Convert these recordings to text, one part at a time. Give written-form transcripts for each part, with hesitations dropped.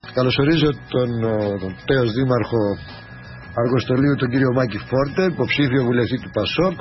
Καλωσορίζω τον τέος δήμαρχο Αργοστολίου, τον κύριο Μάκη Φόρτε, υποψήφιο βουλευτή του ΠΑΣΟΚ.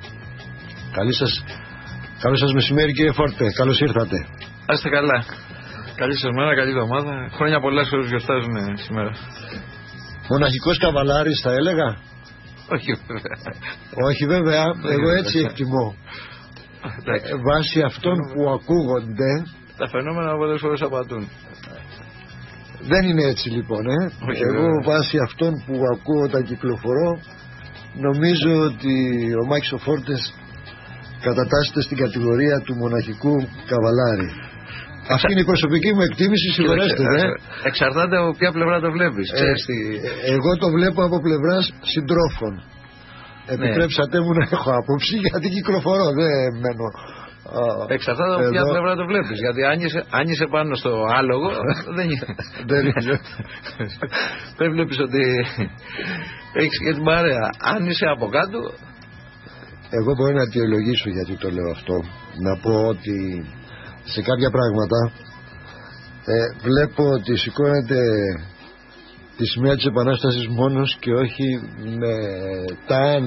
Καλό σας μεσημέρι, κύριε Φόρτε, καλώς ήρθατε. Άστε καλά. Καλή σας μέρα, καλή εβδομάδα. Χρόνια πολλά σε όσους γιορτάζουν σήμερα. Μοναχικός καβαλάρης θα έλεγα. Όχι βέβαια. Όχι βέβαια, εγώ έτσι εκτιμώ. Βάσει αυτών που ακούγονται. Τα φαινόμενα πολλές φορές απατούν. Δεν είναι έτσι λοιπόν, Εγώ βάσει αυτών που ακούω όταν κυκλοφορώ, νομίζω ότι ο Μάκης ο Φόρτες κατατάσσεται στην κατηγορία του μοναχικού καβαλάρη. Αυτή είναι η προσωπική μου εκτίμηση, συγχωρέστε. Εξαρτάται από ποια πλευρά το βλέπεις. Εγώ το βλέπω από πλευράς συντρόφων. Επιτρέψατε μου να έχω άποψη, γιατί κυκλοφορώ, δεν μένω. Εξαρτάται από ποια πλευρά το βλέπεις. Γιατί αν είσαι πάνω στο άλογο, δεν είναι. Δεν βλέπεις ότι έχεις και την παρέα. Αν είσαι από κάτω. Εγώ μπορώ να αιτιολογήσω γιατί το λέω αυτό. Να πω ότι σε κάποια πράγματα βλέπω ότι σηκώνεται τη σημαία της Επανάστασης μόνος και όχι μετά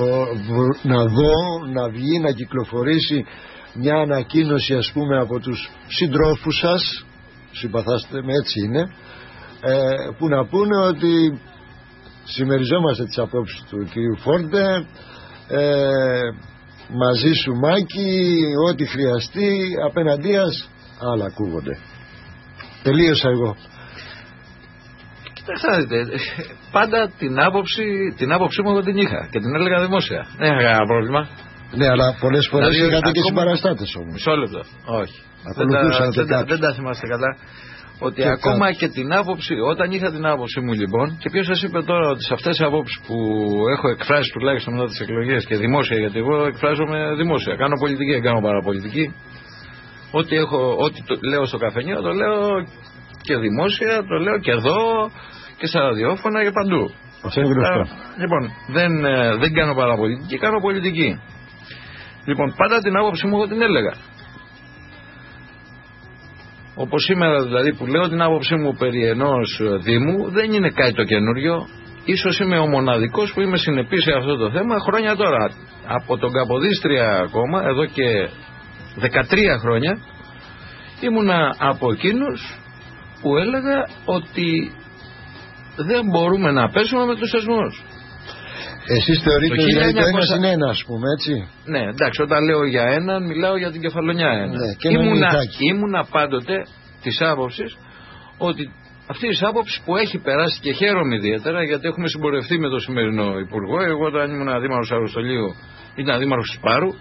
να βγει, να κυκλοφορήσει μια ανακοίνωση, ας πούμε, από τους συντρόφους σας, συμπαθάστε με, έτσι είναι, που να πούνε ότι συμμεριζόμαστε τις απόψεις του κυρίου Φόρτε, μαζί σου Μάκη, ό,τι χρειαστεί, απέναντίας άλλα ακούγονται. Τελείωσα εγώ. Κοιτάξτε, πάντα την άποψή μου εγώ την είχα και την έλεγα δημόσια. Δεν είχα κανένα πρόβλημα. Ναι, αλλά πολλές φορές είχατε και συμπαραστάτες όμως. Μισό λεπτό. Όχι. Δεν τα θυμάστε καλά. Ότι και ακόμα και την άποψη, όταν είχα την άποψή μου λοιπόν, και ποιος σας είπε τώρα ότι σε αυτές τις απόψεις που έχω εκφράσει τουλάχιστον μετά τις εκλογές και δημόσια, γιατί εγώ εκφράζομαι δημόσια, κάνω πολιτική, δεν κάνω παραπολιτική. Ό,τι λέω στο καφενείο το λέω και δημόσια, το λέω και εδώ και στα ραδιόφωνα και παντού. Αυτό είναι γνωστό. Λοιπόν, δεν κάνω παραπολιτική, κάνω πολιτική. Λοιπόν, πάντα την άποψή μου εγώ την έλεγα. Όπως σήμερα δηλαδή που λέω την άποψή μου περί ενός Δήμου, δεν είναι κάτι το καινούριο. Ίσως είμαι ο μοναδικός που είμαι συνεπής σε αυτό το θέμα χρόνια τώρα. Από τον Καποδίστρια ακόμα, εδώ και 13 χρόνια, ήμουνα από εκείνους που έλεγα ότι δεν μπορούμε να πέσουμε με τους θεσμούς. Εσείς θεωρείτε ότι το ένας είναι ένα, ας πούμε, έτσι. Ναι, εντάξει, όταν λέω για έναν, μιλάω για την κεφαλονιά ένα. Ναι, ήμουνα πάντοτε της άποψης ότι αυτή της άποψης που έχει περάσει και χαίρομαι ιδιαίτερα, γιατί έχουμε συμπορευτεί με τον σημερινό Υπουργό. Εγώ όταν ήμουν δήμαρχος Αργοστολίου ήταν δήμαρχος της Πάρου.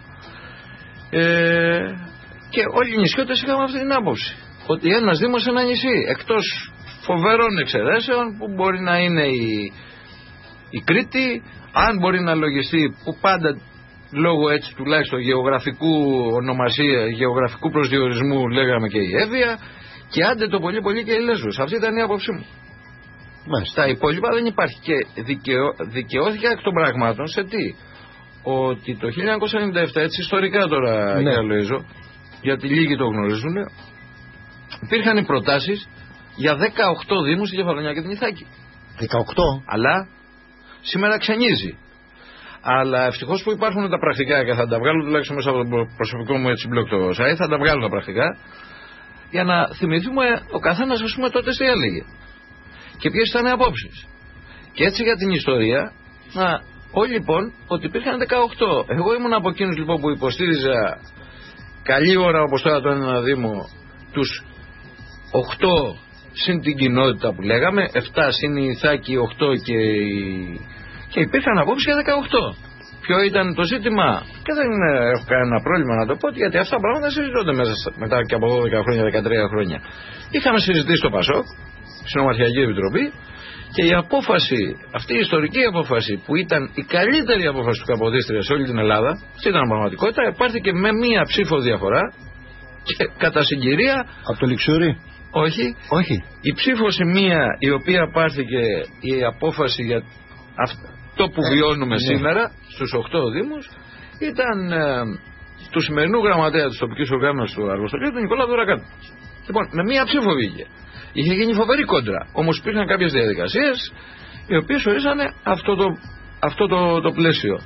Και όλοι οι νησιώτες είχαμε αυτή την άποψη. Ότι ένας δήμος είναι ένα νησί, εκτός φοβερών εξαιρέσεων που μπορεί να είναι η Κρήτη, αν μπορεί να λογιστεί, που πάντα λόγω έτσι τουλάχιστον γεωγραφικού προσδιορισμού λέγαμε και η Εύβοια, και άντε το πολύ πολύ και η Λέσβος. Αυτή ήταν η άποψή μου. Μάλιστα. Τα υπόλοιπα δεν υπάρχει. Και δικαιώθηκα εκ των πραγμάτων σε τι? Ότι το 1997, έτσι ιστορικά τώρα, ναι, διαλέζω, γιατί λίγοι το γνωρίζουν, υπήρχαν οι προτάσεις για 18 δήμους στη Κεφαλονιά και την Ιθάκη. 18. Αλλά σήμερα ξενίζει. Αλλά ευτυχώς που υπάρχουν τα πρακτικά και θα τα βγάλω τουλάχιστον μέσα από το προσωπικό μου έτσι μπλοκ το site, θα τα βγάλω τα πρακτικά για να θυμηθούμε ο καθένας, ας πούμε, τότε τι έλεγε και ποιες ήταν οι απόψεις. Και έτσι για την ιστορία να πω λοιπόν ότι υπήρχαν 18. Εγώ ήμουν από εκείνους λοιπόν που υποστήριζα καλή ώρα, όπως τώρα το ένα Δήμο, τους 8 συν την κοινότητα που λέγαμε, 7 συν η Ιθάκη, 8 και υπήρχαν απόψεις για 18. Ποιο ήταν το ζήτημα? Και δεν έχω κανένα πρόβλημα να το πω, γιατί αυτά τα πράγματα συζητώνται μετά και από 12 χρόνια, 13 χρόνια. Είχαμε συζητήσει στο ΠΑΣΟΚ, στην Ομαρχιακή Επιτροπή, και η απόφαση, αυτή η ιστορική απόφαση που ήταν η καλύτερη απόφαση του Καποδίστρια σε όλη την Ελλάδα, αυτή ήταν πραγματικότητα, πάρθηκε με μία ψήφο διαφορά και κατά συγκυρία. Από το Λιξούρι? Όχι. Η ψήφος η μία η οποία πάρθηκε, η απόφαση για αυτό που βιώνουμε σήμερα στους 8 Δήμους, ήταν του σημερινού γραμματέα της τοπικής οργάνωσης του Αργοστολίου, του Νικόλα Δωρακάτου. Λοιπόν, με μία ψήφο βγήκε. Είχε γίνει φοβερή κόντρα. Όμως υπήρχαν κάποιες διαδικασίες οι οποίες ορίσανε αυτό το πλαίσιο.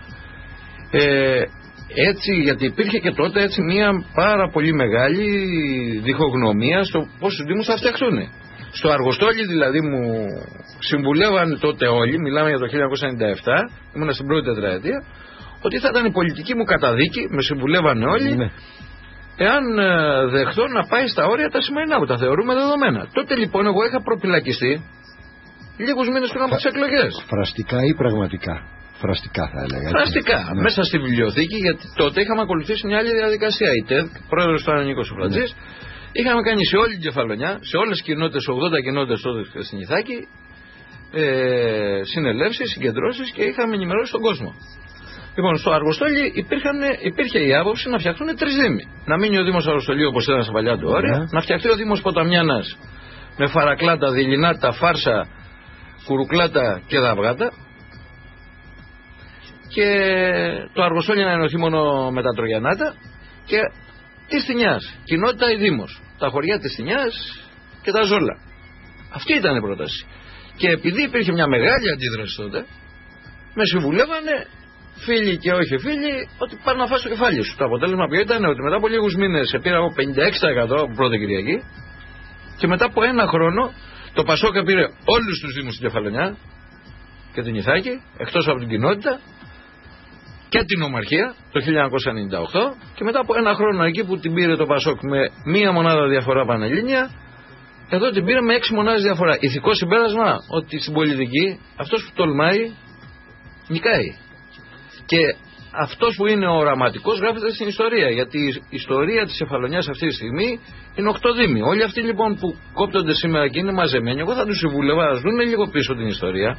Έτσι, γιατί υπήρχε και τότε έτσι μια πάρα πολύ μεγάλη διχογνωμία στο πώς οι Δήμους θα φτιαχτούν. Στο Αργοστόλι δηλαδή μου συμβουλεύαν τότε όλοι, μιλάμε για το 1997, ήμουν στην πρώτη τετραετία, ότι θα ήταν η πολιτική μου καταδίκη, με συμβουλεύανε όλοι, εάν δεχτώ να πάει στα όρια τα σημερινά που τα θεωρούμε δεδομένα. Τότε λοιπόν εγώ είχα προπυλακιστεί λίγους μήνες πριν από τις εκλογές. Φραστικά ή πραγματικά? Φραστικά θα έλεγα. Φραστικά. Ναι. Μέσα στη βιβλιοθήκη, γιατί τότε είχαμε ακολουθήσει μια άλλη διαδικασία. Η ΤΕΔ, πρόεδρος του Νίκος Σουφλατζής, είχαμε κάνει σε όλη την Κεφαλονιά, σε όλες τις κοινότητες, 80 κοινότητες τότε στην Ιθάκη, συνελεύσεις, συγκεντρώσεις και είχαμε ενημερώσει τον κόσμο. Λοιπόν, στο Αργοστόλι υπήρχε η άποψη να φτιαχτούν 3 δήμοι. Να μείνει ο Δήμος Αργοστολίου όπως ήταν στα παλιά του όρια, να φτιαχτεί ο Δήμος Ποταμιάνας με Φαρακλάτα, Δειλινάτα, Φάρσα, Κουρουκλάτα και Δαυγάτα. Και το Αργοστόλι να ενωθεί μόνο με τα Τρογιανάτα και της Τινιάς, κοινότητα ή Δήμος, τα χωριά της Τινιάς και τα Ζόλα. Αυτή ήταν η πρόταση. Και επειδή υπήρχε μια μεγάλη αντίδραση τότε, με συμβουλεύανε φίλοι και όχι φίλοι ότι πάρει να φας το κεφάλι σου. Το αποτέλεσμα ποιο ήταν? Ότι μετά από λίγους μήνες πήρα εγώ 56% από πρώτη Κυριακή και μετά από 1 χρόνο το Πασόκα πήρε όλους τους Δήμους στην Κεφαλονιά και την Ιθάκη, εκτός από την κοινότητα, και την Ομαρχία το 1998, και μετά από 1 χρόνο εκεί που την πήρε το Πασόκ με 1 μονάδα διαφορά πανελλήνια, εδώ την πήρε με 6 μονάδες διαφορά. Ηθικό συμπέρασμα ότι στην πολιτική αυτός που τολμάει νικάει. Και αυτός που είναι οραματικός γράφεται στην ιστορία, γιατί η ιστορία της Κεφαλονιάς αυτή τη στιγμή είναι 8 δήμοι. Όλοι αυτοί λοιπόν που κόπτονται σήμερα και είναι μαζεμένοι, εγώ θα τους συμβούλευα να δουν λίγο πίσω την ιστορία.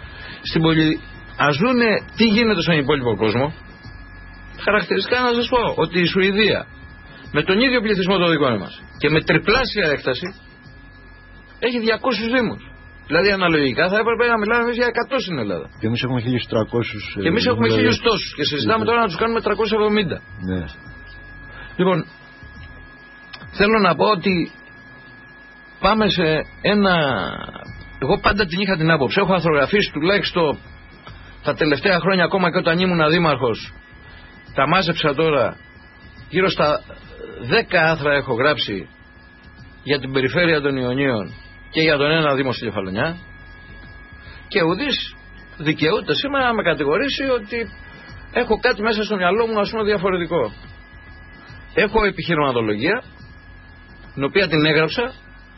Ας δούνε τι γίνεται στον υπόλοιπο κόσμο. Χαρακτηριστικά να σας πω ότι η Σουηδία με τον ίδιο πληθυσμό το δικό μας και με τριπλάσια έκταση έχει 200 δήμους. Δηλαδή αναλογικά θα έπρεπε να μιλάμε εμείς για 100 στην Ελλάδα. Και εμείς έχουμε 1.300. Και εμείς έχουμε 1.000 τόσους και συζητάμε τώρα να τους κάνουμε 370. Ναι. Λοιπόν, θέλω να πω ότι πάμε σε ένα... Εγώ πάντα την είχα την άποψη. Έχω αρθρογραφήσει τουλάχιστον τα τελευταία χρόνια, ακόμα και όταν ήμουν δήμαρχος, τα μάζεψα τώρα, γύρω στα 10 άρθρα έχω γράψει για την περιφέρεια των Ιωνίων και για τον ένα Δήμο στη Κεφαλονιά, και ουδής δικαιούται σήμερα να με κατηγορήσει ότι έχω κάτι μέσα στο μυαλό μου, ας πούμε, διαφορετικό. Έχω επιχειρηματολογία, την οποία την έγραψα,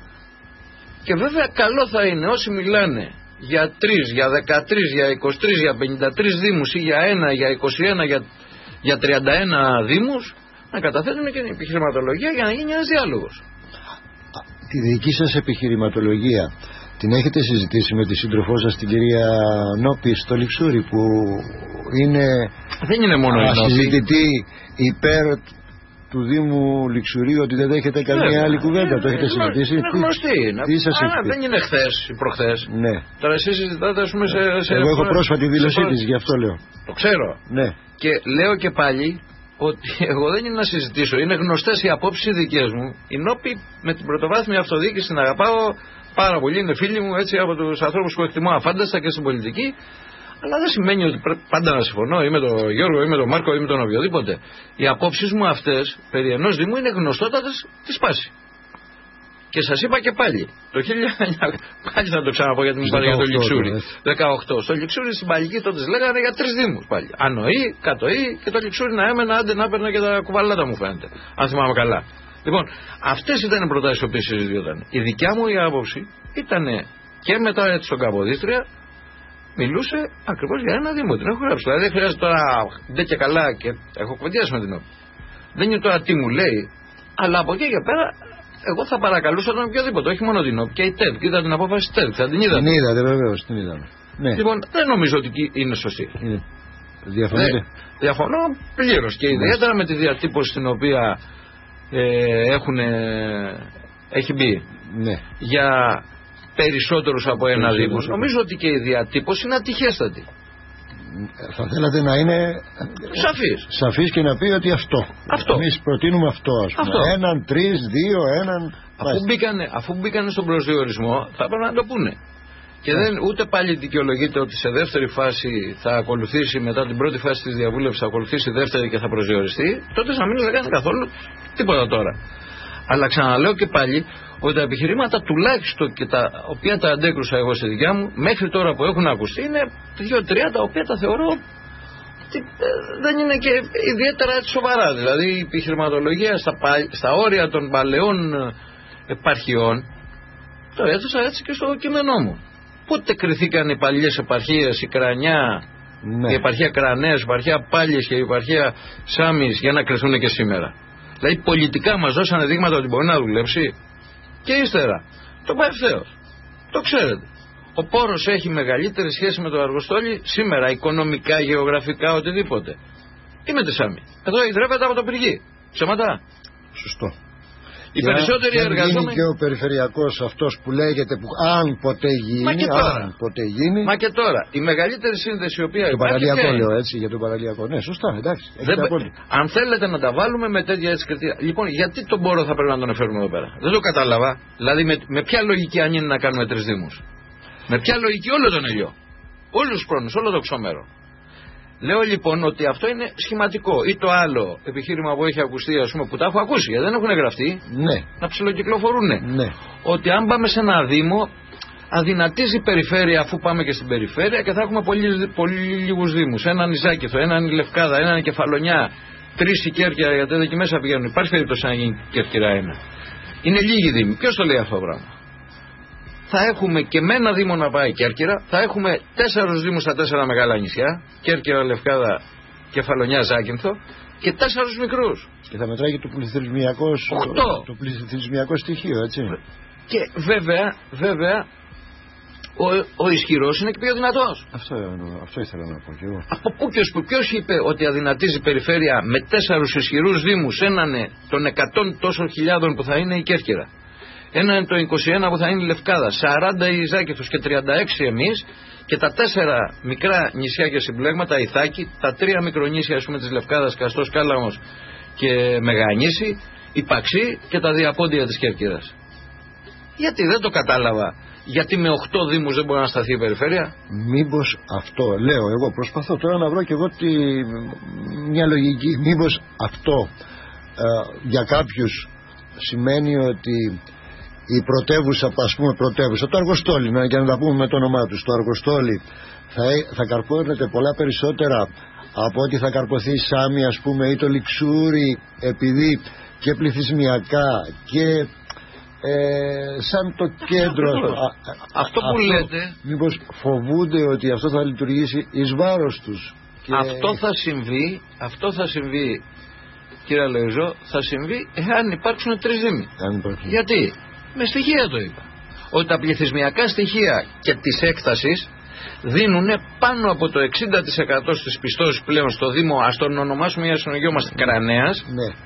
και βέβαια καλό θα είναι όσοι μιλάνε για 3, για 13, για 23, για 53 δήμους ή για 1, για 21, για 31 δήμους, να καταθέτουν και την επιχειρηματολογία για να γίνει ένας διάλογος. Τη δική σας επιχειρηματολογία την έχετε συζητήσει με τη σύντροφό σας την κυρία Νόπη στο Λιξούρι, που είναι, δεν είναι μόνο συζητητή υπέρ του Δήμου Λιξουρίου, ότι δεν δέχεται καμία άλλη κουβέντα? Το έχετε συζητήσει? Είναι γνωστή. Δεν είναι χθες ή προχθές. Ναι. Τώρα εσείς συζητάτε, ας πούμε, σε εγώ έχω πρόσφατη δήλωσή της, γι' αυτό λέω. Το ξέρω. Ναι. Και λέω και πάλι ότι εγώ δεν είναι να συζητήσω. Είναι γνωστές οι απόψεις δικές μου. Η Νόπη με την πρωτοβάθμια αυτοδιοίκηση την αγαπάω πάρα πολύ. Είναι φίλοι μου, έτσι, από τους ανθρώπους που εκτιμώ αφάνταστα και στην πολιτική. Αλλά δεν σημαίνει ότι πρέπει πάντα να συμφωνώ ή με τον Γιώργο ή με τον Μάρκο ή με τον οποιοδήποτε. Οι απόψεις μου αυτές περί ενός Δήμου είναι γνωστότατες τη σπάση. Και σας είπα και πάλι, το 1900, πάλι θα το ξαναπώ γιατί μου είπατε για το Λιξούρι. 18. Στο Λιξούρι στην Παλική τότε λέγανε για 3 Δήμους πάλι. Ανοή, Κατοή και το Λιξούρι να έμενα, άντε να έπαιρνα και τα κουβαλάτα μου φαίνεται. Αν θυμάμαι καλά. Λοιπόν, αυτές ήταν οι προτάσεις που συζητιόταν. Η δικιά μου η άποψη ήταν και μετά έτσι στον Καποδίστρια. Μιλούσε ακριβώς για ένα Δήμο. Την έχω γράψει. Δηλαδή δεν χρειάζεται τώρα ντε και καλά, και έχω κουβεντιάσει με την Νόπη. Δεν είναι τώρα τι μου λέει, αλλά από εκεί και πέρα εγώ θα παρακαλούσα τον οποιοδήποτε, όχι μόνο την Νόπη, και η ΤΕΔ. Και είδα την απόφαση της ΤΕΔ. Θα την είδατε? Την είδατε, βεβαίως, την είδαμε. Ναι. Λοιπόν, δεν νομίζω ότι είναι σωστή. Διαφωνείτε? Διαφωνώ πλήρως. Και ιδιαίτερα με τη διατύπωση την οποία έχει μπει. Ναι. Για περισσότερους από ένα Δήμο. Νομίζω ότι και η διατύπωση είναι ατυχέστατη. Θα θέλατε να είναι σαφής και να πει ότι αυτό. Εμείς προτείνουμε αυτό, ας πούμε. Έναν, 3, 2, έναν. Αφού μπήκανε στον προσδιορισμό, θα έπρεπε να το πούνε. Και ούτε πάλι δικαιολογείται ότι σε δεύτερη φάση θα ακολουθήσει, μετά την πρώτη φάση της διαβούλευσης, θα ακολουθήσει η δεύτερη και θα προσδιοριστεί, τότε να μην λέγανε καθόλου τίποτα τώρα. Αλλά ξαναλέω και πάλι ότι τα επιχειρήματα τουλάχιστον και τα οποία τα αντέκρουσα εγώ στη δικιά μου, μέχρι τώρα που έχουν ακουστεί, είναι 2-3 τα οποία τα θεωρώ ότι δεν είναι και ιδιαίτερα έτσι σοβαρά. Δηλαδή η επιχειρηματολογία στα όρια των παλαιών επαρχιών, το έθεσα έτσι και στο κείμενό μου. Πότε κριθήκαν οι παλιές επαρχίες, η Κρανιά, η επαρχία Κρανέας, η επαρχία Πάλιες και η επαρχία Σάμις για να κρυθούν και σήμερα? Δηλαδή πολιτικά μας δώσανε δείγματα ότι μπορεί να δουλέψει. Και ύστερα το πάει ευθέως. Το ξέρετε. Ο Πόρος έχει μεγαλύτερη σχέση με το Αργοστόλι σήμερα, οικονομικά, γεωγραφικά, οτιδήποτε. Ή με τη Σάμι. Εδώ ιδρεύεται από το πυργή. Ψέματα. Σωστό. Οι περισσότεροι εργαζόμενοι. Είναι και ο περιφερειακός αυτός που λέγεται, που αν ποτέ γίνει. Μα και τώρα. Η μεγαλύτερη σύνδεση η οποία υπάρχει. Το παραλιακό λέω έτσι, για το παραλιακό. Ναι, σωστά, εντάξει. Αν θέλετε να τα βάλουμε με τέτοια έτσι κριτήρια. Λοιπόν, γιατί τον Πόρο θα πρέπει να τον εφέρουμε εδώ πέρα? Δεν το κατάλαβα. Δηλαδή με ποια λογική αν είναι να κάνουμε 3 δήμους? Με ποια λογική όλο τον ελιό? Όλους τους πρόνους, όλο το ξωμέρο. Λέω λοιπόν ότι αυτό είναι σχηματικό. Ή το άλλο επιχείρημα που έχει ακουστεί, ας πούμε, που τα έχω ακούσει, γιατί δεν έχουν γραφτεί, να ψιλοκυκλοφορούν. Ναι. Ότι αν πάμε σε ένα δήμο, αδυνατίζει η περιφέρεια, αφού πάμε και στην περιφέρεια, και θα έχουμε πολύ λίγους δήμους. Έναν Ιζάκηθο, έναν Λευκάδα, έναν Κεφαλονιά, 3 η Κέρκυρα, γιατί εδώ και μέσα πηγαίνουν. Υπάρχει περίπτωση να γίνει Κέρκυρα 1. Είναι λίγοι δήμοι. Ποιος το λέει αυτό το πράγμα? Θα έχουμε και με ένα δήμο να πάει Κέρκυρα, θα έχουμε 4 δήμους στα 4 μεγάλα νησιά, Κέρκυρα, Λευκάδα, Κεφαλονιά, Ζάκυνθο, και 4 μικρούς. Και θα μετράει και το πληθυσμιακό στοιχείο, έτσι. Και βέβαια ο ισχυρός είναι και πιο δυνατός. Αυτό ήθελα να πω και εγώ. Από πού και ως πού? Ποιος είπε ότι αδυνατίζει η περιφέρεια με 4 ισχυρούς δήμους, έναν των 100 τόσων χιλιάδων που θα είναι η Κέρκυρα, έναν το 21 που θα είναι η Λευκάδα, 40 η Ζάκηθος και 36 εμείς, και τα 4 μικρά νησιά και συμπλέγματα, η Θάκη, τα 3 μικρονήσια, ας πούμε, της Λευκάδας, Καστός, Κάλαμος και Μεγανήσι, η Παξή και τα διαπόντια της Κέρκυρας. Γιατί δεν το κατάλαβα? Γιατί με 8 δήμους δεν μπορεί να σταθεί η περιφέρεια? Μήπως αυτό, λέω εγώ, προσπαθώ τώρα να βρω και εγώ μια λογική. Μήπως αυτό για κάποιους σημαίνει ότι η πρωτεύουσα, ας πούμε πρωτεύουσα, το Αργοστόλι, για να τα πούμε με το όνομά τους, το Αργοστόλι θα καρπώνεται πολλά περισσότερα από ότι θα καρποθεί η Σάμι, ας πούμε, ή το Λιξούρι, επειδή και πληθυσμιακά και σαν το κέντρο αυτό που λέτε, μήπως φοβούνται ότι αυτό θα λειτουργήσει εις βάρος τους? Αυτό θα συμβεί, κύριε Λεωζό, θα συμβεί εάν υπάρξουν 3 δήμοι. Γιατί? Με στοιχεία το είπα. Ότι τα πληθυσμιακά στοιχεία και της έκτασης δίνουν πάνω από το 60% στις πιστώσεις πλέον στο Δήμο, ας τον ονομάσουμε για συνογιόμαστε Κρανέας,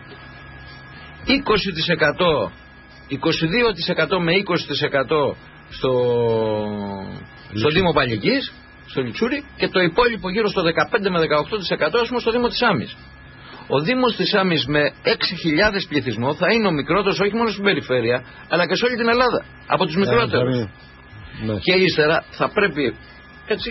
20%, 22% με 20% στο Δήμο Παλικής, στο Λιτσούρι, και το υπόλοιπο γύρω στο 15 με 18% ας πούμε στο Δήμο της Άμμης. Ο Δήμος της Άμμης με 6.000 πληθυσμό θα είναι ο μικρότερος όχι μόνο στην περιφέρεια, αλλά και σε όλη την Ελλάδα, από τους μικρότερους. Και ύστερα θα πρέπει, έτσι,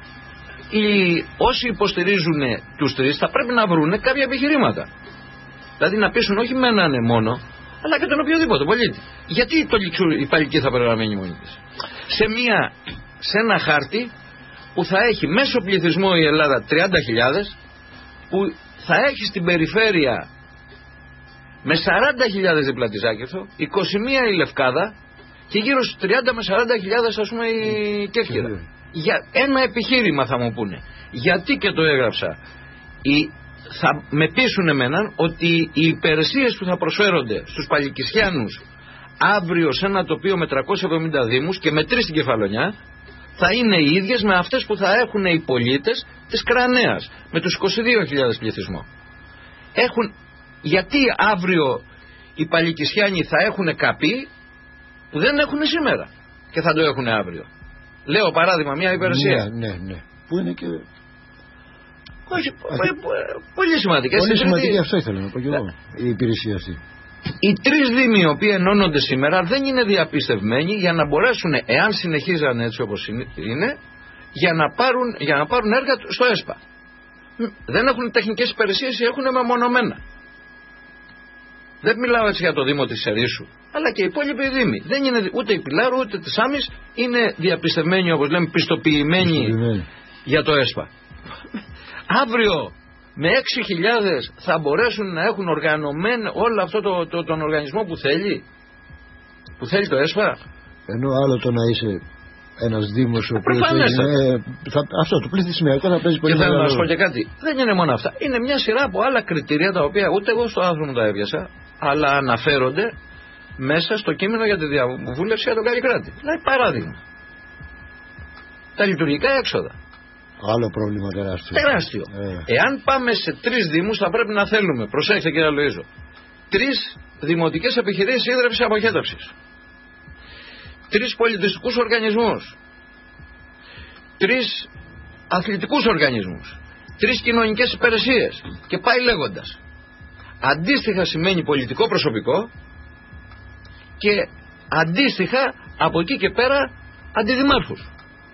όσοι υποστηρίζουν τους 3 θα πρέπει να βρουν κάποια επιχειρήματα. Δηλαδή να πείσουν όχι με έναν μόνο, αλλά και τον οποιοδήποτε πολίτη. Γιατί η Παλική θα πρέπει να μείνει μόνη της? Σε ένα χάρτη που θα έχει μέσο πληθυσμό η Ελλάδα 30.000, που θα έχει στην περιφέρεια με 40.000 δίπλα τη Ζάκηθο, 21 η Λευκάδα και γύρω στους 30 με 40.000 ας πούμε η Κέρκυρα. Για ένα επιχείρημα θα μου πούνε. Γιατί, και το έγραψα, θα με πείσουν εμέναν ότι οι υπηρεσίες που θα προσφέρονται στους Παλικισιάνους αύριο σε ένα τοπίο με 370 δήμους και με 3 στην Κεφαλονιά θα είναι οι ίδιες με αυτές που θα έχουν οι πολίτες της Κρανέας με τους 22.000 πληθυσμό. Γιατί αύριο οι Παλικισιάνοι θα έχουν καπί που δεν έχουν σήμερα και θα το έχουν αύριο? Λέω παράδειγμα μια υπηρεσία. Ναι. Που είναι και... Όχι, πολύ σημαντική. Πολύ σημαντική, αυτό ήθελα να πω και εγώ, η υπηρεσία αυτή. Οι 3 δήμοι οι οποίοι ενώνονται σήμερα δεν είναι διαπιστευμένοι για να μπορέσουν, εάν συνεχίζαν έτσι όπως είναι, για να πάρουν έργα στο ΕΣΠΑ. Δεν έχουν τεχνικές υπηρεσίες, έχουν μεμονωμένα. Δεν μιλάω έτσι για το Δήμο της Ερήσου, αλλά και οι υπόλοιποι δήμοι. Δεν είναι ούτε η Πιλάρου ούτε της Άμμης είναι διαπιστευμένοι, όπως λέμε, πιστοποιημένοι για το ΕΣΠΑ. Αύριο με 6.000 θα μπορέσουν να έχουν οργανωμένο όλο αυτό τον οργανισμό που θέλει το ΕΣΠΑ. Ενώ άλλο το να είσαι ένας δήμος ο οποίος αυτό το πληθυσμιακό θα παίζει πολύ μεγάλο ρόλο. Και θέλω να σου πω και κάτι. Δεν είναι μόνο αυτά. Είναι μια σειρά από άλλα κριτήρια τα οποία ούτε εγώ στο άρθρο μου τα έβιασα, αλλά αναφέρονται μέσα στο κείμενο για τη διαβούλευση για τον Καλλικράτη. Δηλαδή, παράδειγμα, τα λειτουργικά έξοδα. Άλλο πρόβλημα τεράστιο. Τεράστιο. Εάν πάμε σε 3 δήμους θα πρέπει να θέλουμε, προσέξτε κύριε Λοΐζο, 3 δημοτικές επιχειρήσεις ίδρυυσης αποχέτευσης, 3 πολιτιστικούς οργανισμούς, 3 αθλητικούς οργανισμούς, 3 κοινωνικές υπηρεσίες και πάει λέγοντας. Αντίστοιχα σημαίνει πολιτικό προσωπικό και αντίστοιχα από εκεί και πέρα αντιδημάρχους.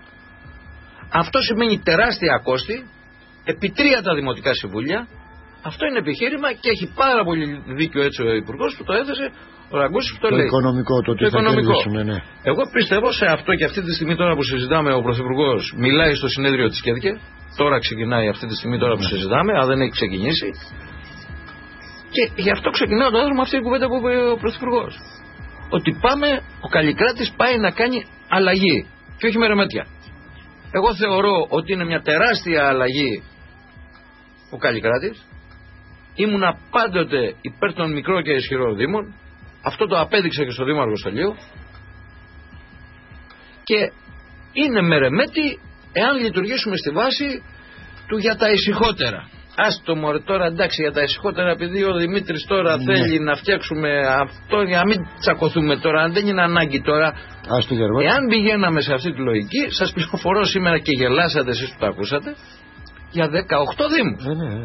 Αυτό σημαίνει τεράστια κόστη, επί 3 τα δημοτικά συμβούλια. Αυτό είναι επιχείρημα και έχει πάρα πολύ δίκιο έτσι ο Υπουργός που το έθεσε, ο Ραγκούσης που το λέει. Οικονομικό, το ότι θα κερδίσουν, ναι. Εγώ πιστεύω σε αυτό και αυτή τη στιγμή τώρα που συζητάμε ο Πρωθυπουργός μιλάει στο συνέδριο της ΚΕΔΚΕ. Τώρα ξεκινάει αυτή τη στιγμή τώρα που συζητάμε, αν δεν έχει ξεκινήσει. Και γι' αυτό ξεκινάω το με αυτή την κουβέντα που είπε ο Πρωθυπουργός. Ότι ο Καλλικράτης πάει να κάνει αλλαγή και όχι μερομέτια. Εγώ θεωρώ ότι είναι μια τεράστια αλλαγή ο Καλλικράτης. Ήμουνα πάντοτε υπέρ των μικρών και ισχυρών δήμων. Αυτό το απέδειξα και στο Δήμο Αργοστολίου. Και είναι μερεμέτη εάν λειτουργήσουμε στη βάση του για τα ησυχότερα. Άστο μωρέ τώρα, εντάξει, για τα ησυχότερα, επειδή ο Δημήτρης τώρα θέλει να φτιάξουμε αυτό για να μην τσακωθούμε τώρα, αν δεν είναι ανάγκη τώρα. Εάν πηγαίναμε σε αυτή τη λογική, σας πληροφορώ σήμερα και γελάσατε εσείς που το ακούσατε, για 18 δήμους.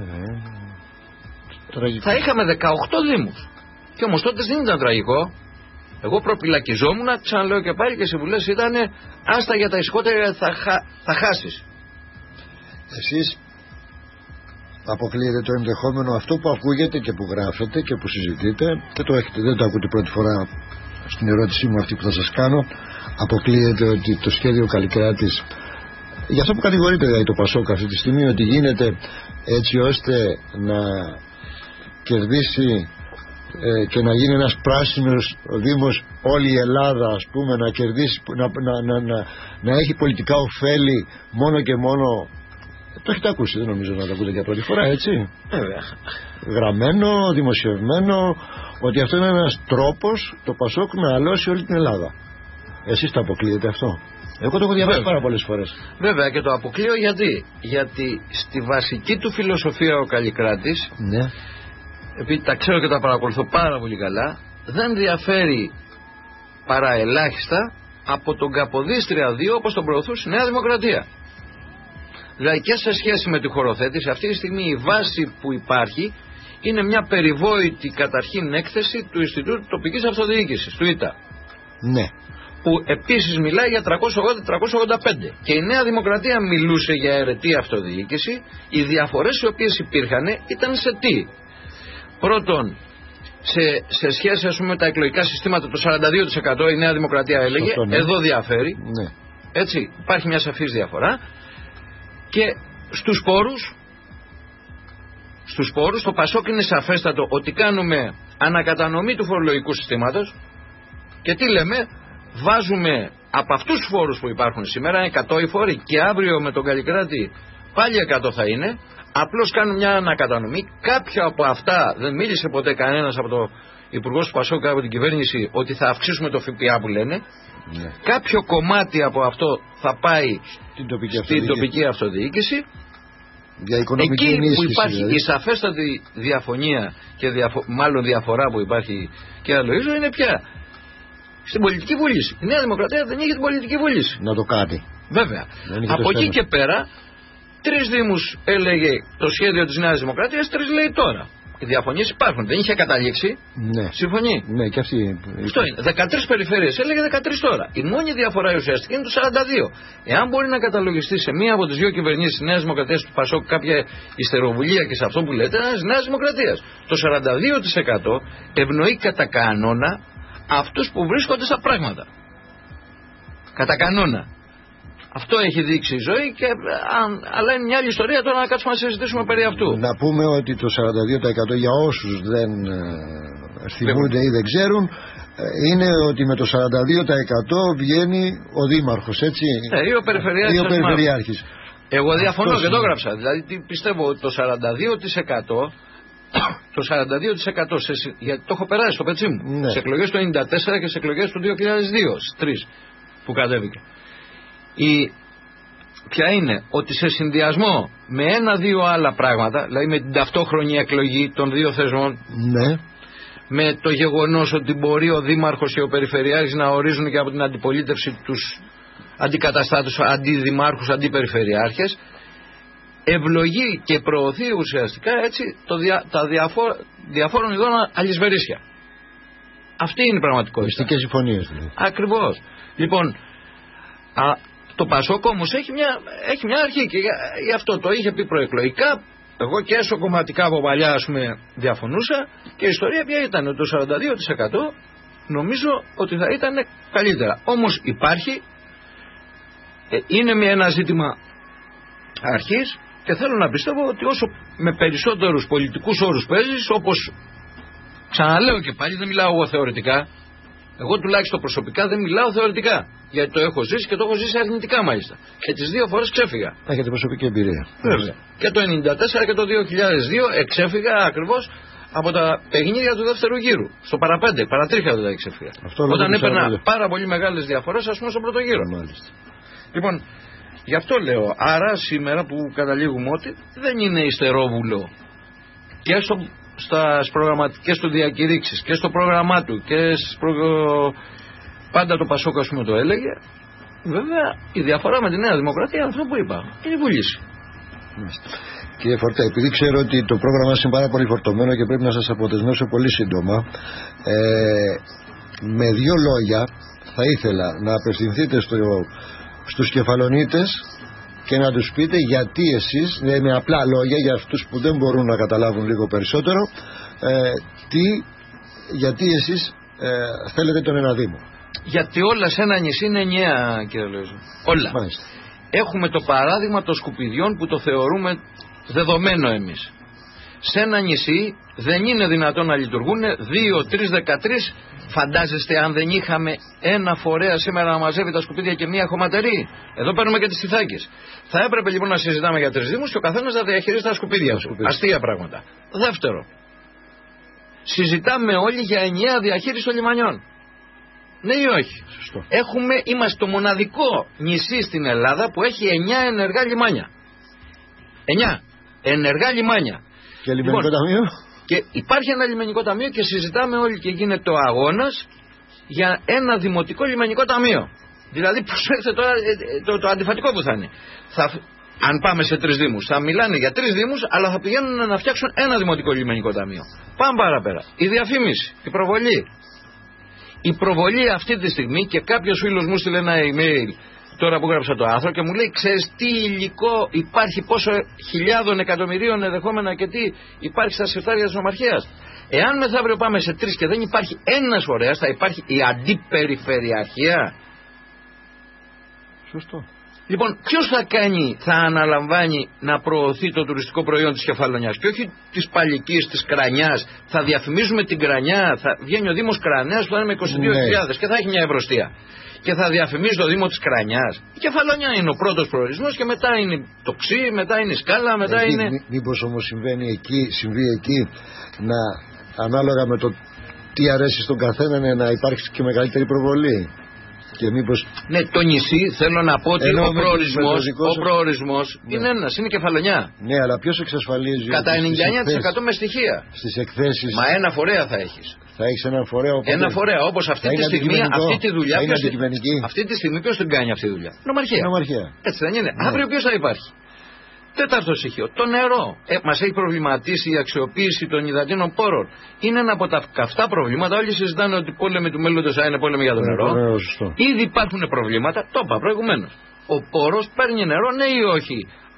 Θα είχαμε 18 δήμους. Και όμως τότε δεν ήταν τραγικό. Εγώ προπυλακιζόμουν, ξαναλέω και πάλι, και συμβουλές ήταν άστα για τα ησυχότερα, θα χάσεις. Εσείς αποκλείεται το ενδεχόμενο αυτό που ακούγεται και που γράφετε και που συζητείτε, δεν το ακούτε πρώτη φορά στην ερώτησή μου αυτή που θα σας κάνω. Αποκλείεται ότι το σχέδιο Καλλικράτης, για αυτό που κατηγορείται δηλαδή το Πασόκ αυτή τη στιγμή, ότι γίνεται έτσι ώστε να κερδίσει και να γίνει ένας πράσινος δήμος όλη η Ελλάδα, ας πούμε, να κερδίσει, να έχει πολιτικά ωφέλη μόνο και μόνο. Το έχετε ακούσει, δεν νομίζω να το ακούτε για πρώτη φορά, έτσι. Γραμμένο, δημοσιευμένο, ότι αυτό είναι ένας τρόπος το Πασόκ να αλώσει όλη την Ελλάδα. Εσείς το αποκλείετε αυτό? Εγώ το έχω διαβάσει πάρα πολλές φορές. Βέβαια, και το αποκλείω γιατί στη βασική του φιλοσοφία ο Καλλικράτης, ναι, επειδή τα ξέρω και τα παρακολουθώ πάρα πολύ καλά, δεν διαφέρει παρά ελάχιστα από τον Καποδίστρια 2 όπως τον προωθούσε η Νέα Δημοκρατία. Δηλαδή και σε σχέση με τη χωροθέτηση, αυτή τη στιγμή η βάση που υπάρχει είναι μια περιβόητη καταρχήν έκθεση του Ινστιτούτου Τοπικής Αυτοδιοίκησης, του ΙΤΑ. Ναι. Που επίσης μιλάει για 380-385. Και η Νέα Δημοκρατία μιλούσε για αιρετή αυτοδιοίκηση. Οι διαφορές οι οποίες υπήρχαν ήταν σε τι? Πρώτον, σε σχέση ας πούμε με τα εκλογικά συστήματα, το 42% η Νέα Δημοκρατία έλεγε. Σωστό, ναι. Εδώ διαφέρει. Ναι. Έτσι, υπάρχει μια σαφής διαφορά. Και στους πόρους το Πασόκ είναι σαφέστατο ότι κάνουμε ανακατανομή του φορολογικού συστήματος. Και τι λέμε? Βάζουμε από αυτούς τους φόρους που υπάρχουν σήμερα 100 οι φόροι και αύριο με τον Καλλικράτη πάλι 100 θα είναι. Απλώς κάνουν μια ανακατανομή. Κάποια από αυτά δεν μίλησε ποτέ κανένας από το Υπουργός του Πασόκ, από την κυβέρνηση, ότι θα αυξήσουμε το ΦΠΑ που λένε. Ναι. Κάποιο κομμάτι από αυτό θα πάει στην τοπική αυτοδιοίκηση. Για οικονομική εκεί ενίσχυση, που υπάρχει δηλαδή η σαφέστατη διαφωνία και μάλλον διαφορά που υπάρχει και Αλοΐζο είναι πια στην πολιτική βούληση. Η Νέα Δημοκρατία δεν είχε την πολιτική βούληση να το κάνει. Βέβαια. Από εκεί και πέρα 3 δήμους έλεγε το σχέδιο της Νέας Δημοκρατίας, 3 λέει τώρα. Οι διαφωνίες υπάρχουν. Δεν είχε καταλήξει. Ναι. Συμφωνεί. Ναι, και αυτή. Αυτό είναι. 13 περιφέρειες. Έλεγε 13 τώρα. Η μόνη διαφορά ουσιαστική είναι το 42. Εάν μπορεί να καταλογιστεί σε μία από τις δύο κυβερνήσεις της Νέας Δημοκρατίας του Πασόκ κάποια ιστεροβουλία και σε αυτό που λέτε, της Νέας Δημοκρατίας. Το 42% ευνοεί κατά κανόνα αυτούς που βρίσκονται στα πράγματα. Κατά κανόνα. Αυτό έχει δείξει η ζωή, αλλά είναι μια άλλη ιστορία τώρα να κάτσουμε να συζητήσουμε περί αυτού. Να πούμε ότι το 42% για όσους δεν θυμούνται ή δεν ξέρουν, είναι ότι με το 42% βγαίνει ο δήμαρχος, έτσι. Ή ο περιφερειάρχης. Εγώ διαφωνώ. Αυτός και το έγραψα. Δηλαδή πιστεύω ότι το 42%. Το 42% γιατί το έχω περάσει στο πετσί μου. Ναι. Σε εκλογές του 1994 και σε εκλογές του 2002, στις 3 που κατέβηκε. Ποια είναι? Ότι σε συνδυασμό με ένα-δύο άλλα πράγματα, δηλαδή με την ταυτόχρονη εκλογή των δύο θεσμών, ναι, με το γεγονός ότι μπορεί ο δήμαρχος και ο περιφερειάρχης να ορίζουν και από την αντιπολίτευση τους αντικαταστάτους, αντιδημάρχους, αντιπεριφερειάρχες, ευλογεί και προωθεί ουσιαστικά έτσι τα διαφόρων ειδών αλυσβερίσια. Αυτή είναι η πραγματικότητα. μυστικές συμφωνίες δηλαδή. Ακριβώς. Λοιπόν, το Πασόκ όμως έχει μια αρχή και γι' αυτό το είχε πει προεκλογικά. Εγώ και εσωκομματικά από παλιά, ας πούμε, διαφωνούσα, και η ιστορία ποια ήταν? Το 42% νομίζω ότι θα ήταν καλύτερα. Όμως υπάρχει, είναι ένα ζήτημα αρχής, και θέλω να πιστεύω ότι όσο με περισσότερους πολιτικούς όρους παίζεις, όπως ξαναλέω και πάλι, δεν μιλάω εγώ θεωρητικά, εγώ τουλάχιστον προσωπικά δεν μιλάω θεωρητικά, γιατί το έχω ζήσει και το έχω ζήσει αρνητικά μάλιστα, και τις δύο φορές ξέφυγα. Έχετε προσωπική εμπειρία. Βέβαια. Και το 1994 και το 2002 εξέφυγα ακριβώς από τα παιχνίδια του δεύτερου γύρου. Στο παραπέντε, παρατρίχα δεν εξέφυγα. Όταν έπαιρνα πάρα πολύ μεγάλες διαφορές, ας πούμε, στον πρώτο γύρο. Μάλιστα. Λοιπόν, γι' αυτό λέω, άρα σήμερα που καταλήγουμε ότι δεν είναι υστερόβουλο και στις προγραμματικές του διακηρύξεις και στο πρόγραμμά του και πάντα το Πασόκ, ας πούμε, το έλεγε. Βέβαια η διαφορά με τη Νέα Δημοκρατία είναι αυτό που είπα, είναι η βούληση. Κύριε Φορτέ, επειδή ξέρω ότι το πρόγραμμα είναι πάρα πολύ φορτωμένο και πρέπει να σας αποδεσμεύσω πολύ σύντομα, με δύο λόγια θα ήθελα να απευθυνθείτε στους Κεφαλονίτες και να τους πείτε γιατί εσείς, με απλά λόγια για αυτούς που δεν μπορούν να καταλάβουν λίγο περισσότερο, γιατί εσείς θέλετε τον ένα Δήμο. Γιατί όλα σε ένα νησί είναι ενιαία, κύριε Λεόζο. Όλα. Μάλιστα. Έχουμε το παράδειγμα των σκουπιδιών που το θεωρούμε δεδομένο εμείς. Σε ένα νησί δεν είναι δυνατόν να λειτουργούν 2, 3, 13. Φαντάζεστε αν δεν είχαμε ένα φορέα σήμερα να μαζεύει τα σκουπίδια και μία χωματερή? Εδώ παίρνουμε και τις Τυθάκες. Θα έπρεπε λοιπόν να συζητάμε για 3 δήμους και ο καθένας να διαχειρίζει τα σκουπίδια του. Αστεία πράγματα. Δεύτερο, συζητάμε όλοι για ενιαία διαχείριση των λιμανιών. Ναι ή όχι? Σωστό. Είμαστε το μοναδικό νησί στην Ελλάδα που έχει 9 ενεργά λιμάνια. 9 ενεργά λιμάνια. Και λιμενικό ταμείο. Και υπάρχει ένα λιμενικό ταμείο και συζητάμε όλοι και γίνεται ο αγώνας για ένα δημοτικό λιμενικό ταμείο. Δηλαδή προσέξτε τώρα το αντιφατικό που θα είναι. Αν πάμε σε 3 δήμους, θα μιλάνε για 3 δήμους, αλλά θα πηγαίνουν να φτιάξουν ένα δημοτικό λιμενικό ταμείο. Πάμε παραπέρα. Η διαφήμιση, η προβολή. Η προβολή αυτή τη στιγμή, και κάποιος φίλος μου στείλε ένα email τώρα που γράψα το άρθρο και μου λέει, ξέρεις τι υλικό υπάρχει, πόσο χιλιάδων εκατομμυρίων ενδεχόμενα και τι υπάρχει στα συρτάρια της νομαρχίας. Εάν μεθαύριο πάμε σε 3 και δεν υπάρχει ένας φορέας, θα υπάρχει η αντιπεριφερειαρχία. Σωστό. Λοιπόν, ποιος θα αναλαμβάνει να προωθεί το τουριστικό προϊόν της Κεφαλονιάς και όχι της Παλικής, της Κρανιάς? Θα διαφημίζουμε την Κρανιά, θα βγαίνει ο Δήμος Κρανιάς που θα είναι με 22.000 και θα έχει μια ευρωστία. Και θα διαφημίζει το Δήμο της Κρανιάς. Η Κεφαλονιά είναι ο πρώτος προορισμός και μετά είναι το Ξύ, μετά είναι η Σκάλα, μετά είναι... Μήπως όμως συμβεί εκεί να, ανάλογα με το τι αρέσει στον καθένα, να υπάρξει και μεγαλύτερη προβολή? Και μήπως... Ναι, το νησί, θέλω να πω ότι ο προορισμός είναι ένας, είναι η Κεφαλονιά. Ναι, αλλά ποιος εξασφαλίζει? Κατά 99% με στοιχεία. Στις εκθέσεις. Μα ένα φορέα θα έχεις. Θα έχεις ένα φορέα. Ένα φορέα, όπως αυτή τη στιγμή, αυτή τη δουλειά. Αυτή τη στιγμή ποιος την κάνει αυτή τη δουλειά? Νομαρχία. Νομαρχία. Έτσι δεν είναι? Ναι. Αύριο ποιος θα υπάρχει? Τέταρτο στοιχείο, το νερό. Μας έχει προβληματίσει η αξιοποίηση των υδατίνων πόρων. Είναι ένα από τα καυτά προβλήματα. Όλοι συζητάνε ότι πόλεμοι του μέλλοντος θα είναι πόλεμοι για το νερό. Ήδη υπάρχουν προβλήματα, το είπα προηγουμένως. Ο πόρος παίρνει νερό, ναι ή όχι,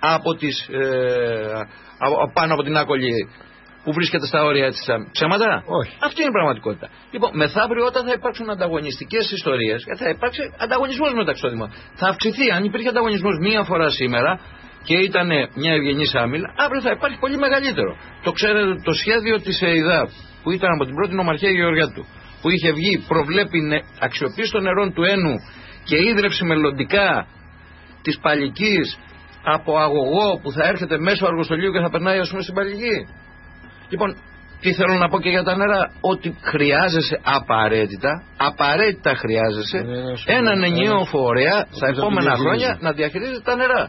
πάνω από την άκολη που βρίσκεται στα όρια της ψέματα. Όχι. Αυτή είναι η πραγματικότητα. Λοιπόν, μεθαύριο όταν θα υπάρξουν ανταγωνιστικές ιστορίες, θα υπάρξει ανταγωνισμός μεταξύ των δημοτών. Θα αυξηθεί. Αν υπήρχε ανταγωνισμός μία φορά σήμερα και ήταν μια ευγενής άμυλα, αύριο θα υπάρχει πολύ μεγαλύτερο. Το ξέρετε, το σχέδιο της ΕΙΔΑ που ήταν από την πρώτη νομαρχία Γεωργιάτου, που είχε βγει, προβλέπει αξιοποίηση των νερών του Ένου και ίδρυψη μελλοντικά της Παλικής από αγωγό που θα έρχεται μέσω αργοστολίου και θα περνάει, ας πούμε, στην Παλική. Λοιπόν, τι θέλω να πω και για τα νερά, ότι χρειάζεσαι απαραίτητα χρειάζεσαι έναν ενιαίο φορέα στα επόμενα χρόνια να διαχειρίζεται τα νερά.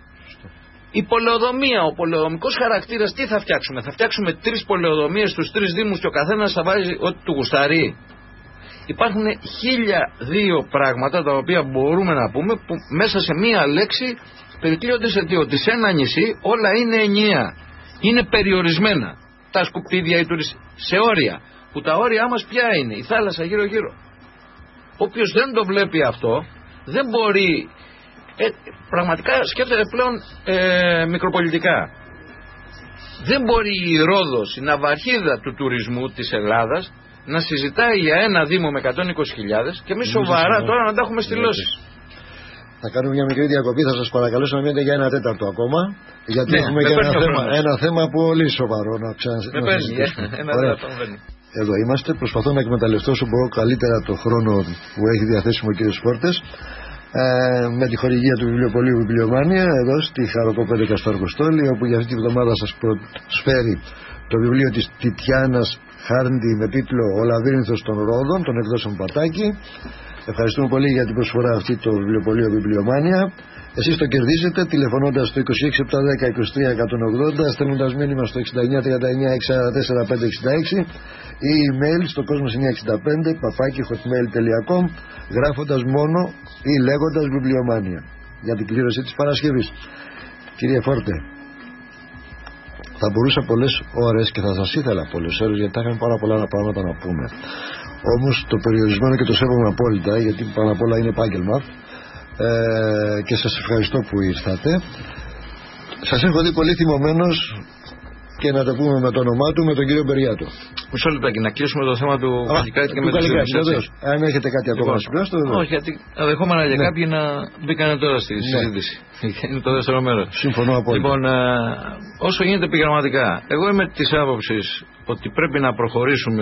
Η πολεοδομία, ο πολεοδομικός χαρακτήρας, τι θα φτιάξουμε? Θα φτιάξουμε 3 πολεοδομίες στους 3 δήμους και ο καθένας θα βάζει ό,τι του γουστάρει? Υπάρχουν 1002 πράγματα τα οποία μπορούμε να πούμε που μέσα σε μία λέξη περικλείονται σε τι? Ότι σε ένα νησί όλα είναι ενιαία, είναι περιορισμένα. Τα σκουπίδια, οι τουριστές, σε όρια, που τα όρια μας ποια είναι? Η θάλασσα γύρω γύρω. Όποιος δεν το βλέπει αυτό δεν μπορεί, πραγματικά σκέφτεται πλέον μικροπολιτικά. Δεν μπορεί η Ρόδος, η ναυαρχίδα του τουρισμού της Ελλάδας, να συζητάει για ένα δήμο με 120.000 και εμείς σοβαρά τώρα να τα έχουμε στυλώσει. Θα κάνουμε μια μικρή διακοπή, θα σας παρακαλέσω να μείνετε για 1/4 ακόμα, γιατί έχουμε και ένα θέμα πολύ σοβαρό να ξανασυζητήσουμε. Εδώ είμαστε, προσπαθώ να εκμεταλλευτώ όσο μπορώ καλύτερα το χρόνο που έχει διαθέσιμο ο κ. Φόρτες, με τη χορηγία του βιβλιοπωλείου Βιβλιομάνια, εδώ στη Χαροκοπέδεκα στο Αργοστόλι, όπου για αυτή τη βδομάδα σας προσφέρει το βιβλίο της Τιτιάνας Χάρντι με τίτλο «Ο Λαβύρινθος των Ρόδων», των εκδόσεων Πατάκη. Ευχαριστούμε πολύ για την προσφορά αυτή το βιβλιοπωλείο Βιβλιομάνια. Εσείς το κερδίζετε τηλεφωνώντας στο 26 710 23 180, στέλνοντας μήνυμα στο 69 39 644 566 ή email στο κόσμος965 @hotmail.com, γράφοντας μόνο ή λέγοντας Βιβλιομάνια για την κλήρωση της Παρασκευής. Κύριε Φόρτε, θα μπορούσα πολλές ώρες και θα σας ήθελα πολλές ώρες, γιατί θα είχαμε πάρα πολλά πράγματα να πούμε. Όμως το περιορισμένο και το σέβομαι απόλυτα, γιατί πάνω απ' όλα είναι επάγγελμα, και σας ευχαριστώ που ήρθατε. Σας έχω δει πολύ θυμωμένος, και να το πούμε με το όνομά του, με τον κύριο Μπεριάτο. Μισό λεπτάκι, να κλείσουμε το θέμα του Καλικάτη και με την συζήτηση. Αν έχετε κάτι ακόμα να συμπληρώσετε, όχι, γιατί ενδεχόμενα για κάποιοι να μπήκανε τώρα στη συζήτηση. Είναι το δεύτερο μέρος. Συμφωνώ απόλυτα. Λοιπόν, όσο γίνεται επιγραμματικά, εγώ είμαι της άποψης ότι πρέπει να προχωρήσουμε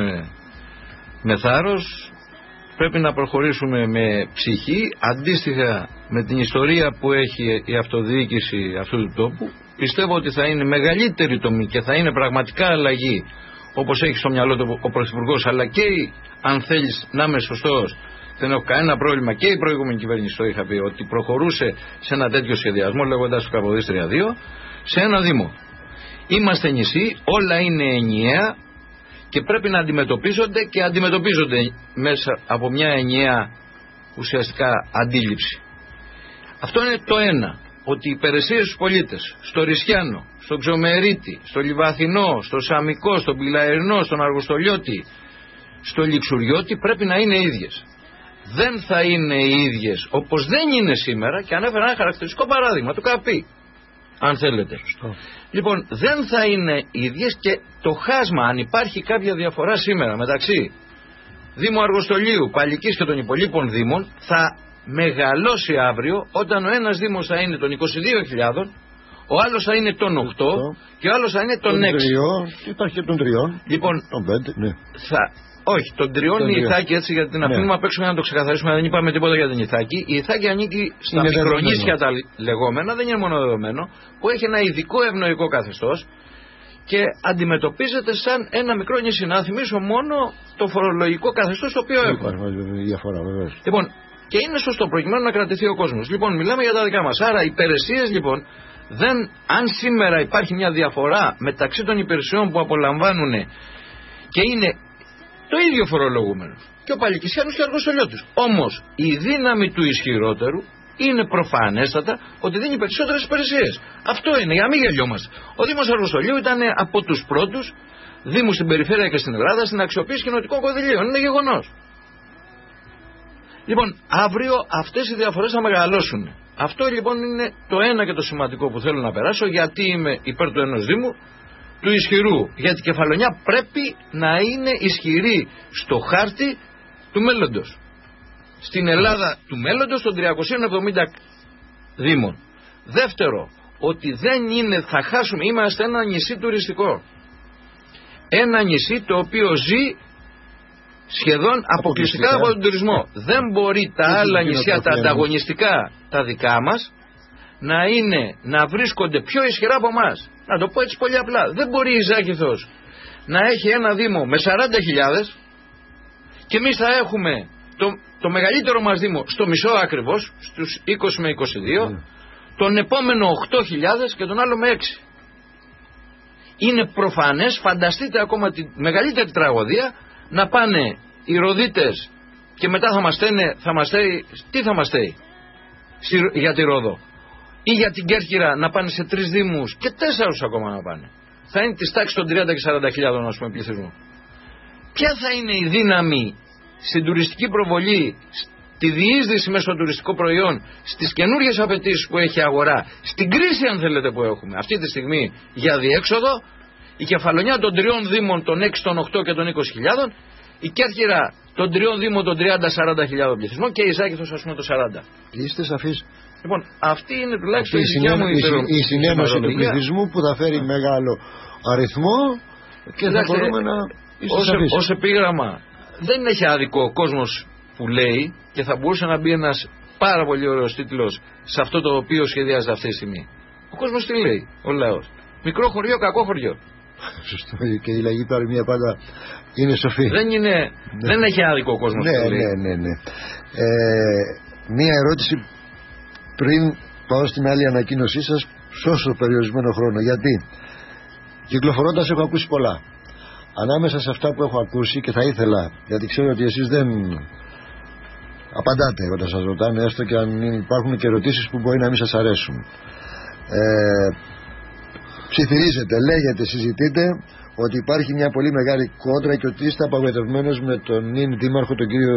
με θάρρος, πρέπει να προχωρήσουμε με ψυχή, αντίστοιχα με την ιστορία που έχει η αυτοδιοίκηση αυτού του τόπου. Πιστεύω ότι θα είναι μεγαλύτερη τομή και θα είναι πραγματικά αλλαγή, όπως έχει στο μυαλό του ο Πρωθυπουργός, αλλά και αν θέλεις να είμαι σωστός, δεν έχω κανένα πρόβλημα, και η προηγούμενη κυβέρνηση το είχα πει, ότι προχωρούσε σε ένα τέτοιο σχεδιασμό, λέγοντας το Καποδίστρια 2, σε ένα δήμο. Είμαστε νησί, όλα είναι ενιαία και πρέπει να αντιμετωπίζονται και αντιμετωπίζονται μέσα από μια ενιαία ουσιαστικά αντίληψη. Αυτό είναι το ένα. Ότι οι υπηρεσίες στους πολίτες, στο Ρισιάνο, στο Ξομερίτη, στο Λιβαθινό, στο Σαμικό, στον Πιλαερινό, στον Αργοστολιώτη, στο Λιξουριώτη πρέπει να είναι ίδιες. Δεν θα είναι οι ίδιες όπως δεν είναι σήμερα, και ανέφερα ένα χαρακτηριστικό παράδειγμα, το ΚΑΠΗ, αν θέλετε. Λοιπόν, δεν θα είναι ίδιες, και το χάσμα, αν υπάρχει κάποια διαφορά σήμερα μεταξύ Δήμου Αργοστολίου, Παλικής και των υπολείπων δήμων, θα μεγαλώσει αύριο, όταν ο ένας δήμος θα είναι των 22.000, ο άλλος θα είναι των 8 και ο άλλος θα είναι των 6. Υπάρχει και των 3. Λοιπόν, των 5, ναι. Όχι, των 3 η Ιθάκη, έτσι, γιατί την αφήνουμε απ' έξω για να το ξεκαθαρίσουμε, δεν είπαμε τίποτα για την Ιθάκη. Η Ιθάκη ανήκει στα μικρονήσια τα λεγόμενα, δεν είναι μόνο δεδομένο, που έχει ένα ειδικό ευνοϊκό καθεστώς και αντιμετωπίζεται σαν ένα μικρό νησί. Να θυμίσω μόνο το φορολογικό καθεστώς το οποίο έχουμε. Διαφορά, βεβαίως. Λοιπόν, και είναι σωστό προκειμένου να κρατηθεί ο κόσμος. Λοιπόν, μιλάμε για τα δικά μας. Άρα, οι υπηρεσίες, λοιπόν, αν σήμερα υπάρχει μια διαφορά μεταξύ των υπηρεσιών που απολαμβάνουν και είναι το ίδιο φορολογούμενο, και ο Παλικισιάνος και ο Αργοστολιώτης, όμως η δύναμη του ισχυρότερου είναι προφανέστατα ότι δίνει περισσότερες υπηρεσίες. Αυτό είναι, για να μην γελιόμαστε. Ο Δήμος Αργοστολίου ήταν από τους πρώτους δήμους στην περιφέρεια και στην Ελλάδα στην αξιοποίηση κοινοτικών κονδυλίων. Είναι γεγονός. Λοιπόν, αύριο αυτές οι διαφορές θα μεγαλώσουν. Αυτό λοιπόν είναι το ένα και το σημαντικό που θέλω να περάσω, γιατί είμαι υπέρ του ενός Δήμου, του ισχυρού. Γιατί η Κεφαλονιά πρέπει να είναι ισχυρή στο χάρτη του μέλλοντος. Στην Ελλάδα του μέλλοντος των 370 Δήμων. Δεύτερο, ότι δεν είναι, θα χάσουμε, είμαστε ένα νησί τουριστικό. Ένα νησί το οποίο ζει σχεδόν αποκλειστικά από τον τουρισμό. Δεν μπορεί τα άλλα νησιά, τα ανταγωνιστικά, τα δικά μας, να βρίσκονται πιο ισχυρά από εμάς. Να το πω έτσι πολύ απλά. Δεν μπορεί η Ζάκηθος να έχει ένα Δήμο με 40.000 και εμείς θα έχουμε το μεγαλύτερο μας Δήμο στο μισό ακριβώς, στους 20 με 22, τον επόμενο 8.000 και τον άλλο με 6. Είναι προφανές, φανταστείτε ακόμα τη μεγαλύτερη τραγωδία, να πάνε οι Ροδίτες και μετά τι θα μας στέει για τη Ρόδο ή για την Κέρκυρα, να πάνε σε 3 Δήμους και 4 ακόμα να πάνε. Θα είναι της τάξης των 30 και 40.000 ας πούμε πληθυσμού. Ποια θα είναι η δύναμη στην τουριστική προβολή, στη διείσδυση μέσα στο τουριστικό προϊόν, στις καινούργιες απαιτήσεις που έχει η αγορά, στην κρίση αν θέλετε που έχουμε αυτή τη στιγμή για διέξοδο? Η Κεφαλονιά των 3 Δήμων των 6, των 8 και των 20.000, η Κέρκυρα των 3 Δήμων των 30-40.000 πληθυσμών και η Ζάκηθος ας πούμε το 40. Είστε σαφείς? Λοιπόν, αυτή είναι τουλάχιστον η συνένωση του πληθυσμού που θα φέρει μεγάλο αριθμό και θα μπορούμε να... Ως επίγραμμα δεν έχει άδικο ο κόσμος που λέει, και θα μπορούσε να μπει ένας πάρα πολύ ωραίος τίτλος σε αυτό το οποίο σχεδιάζεται αυτή τη στιγμή. Ο κόσμος τι λέει, ο λαός? Μικρό χωριό, κακό χωριό. Σωστό, και η λαγή παροιμία πάντα είναι σοφή. Δεν έχει άδικο ο κόσμος. Ναι. Μία ερώτηση πριν πάω στην άλλη ανακοίνωσή σας, σώσω περιορισμένο χρόνο. Γιατί κυκλοφορώντας έχω ακούσει πολλά. Ανάμεσα σε αυτά που έχω ακούσει, και θα ήθελα, γιατί ξέρω ότι εσείς δεν απαντάτε όταν σας ρωτάνε, έστω και αν υπάρχουν και ερωτήσεις που μπορεί να μην σας αρέσουν. Ψιθυρίζετε, λέγετε, συζητείτε ότι υπάρχει μια πολύ μεγάλη κόντρα και ότι είστε απογοητευμένος με τον νυν δήμαρχο, τον κύριο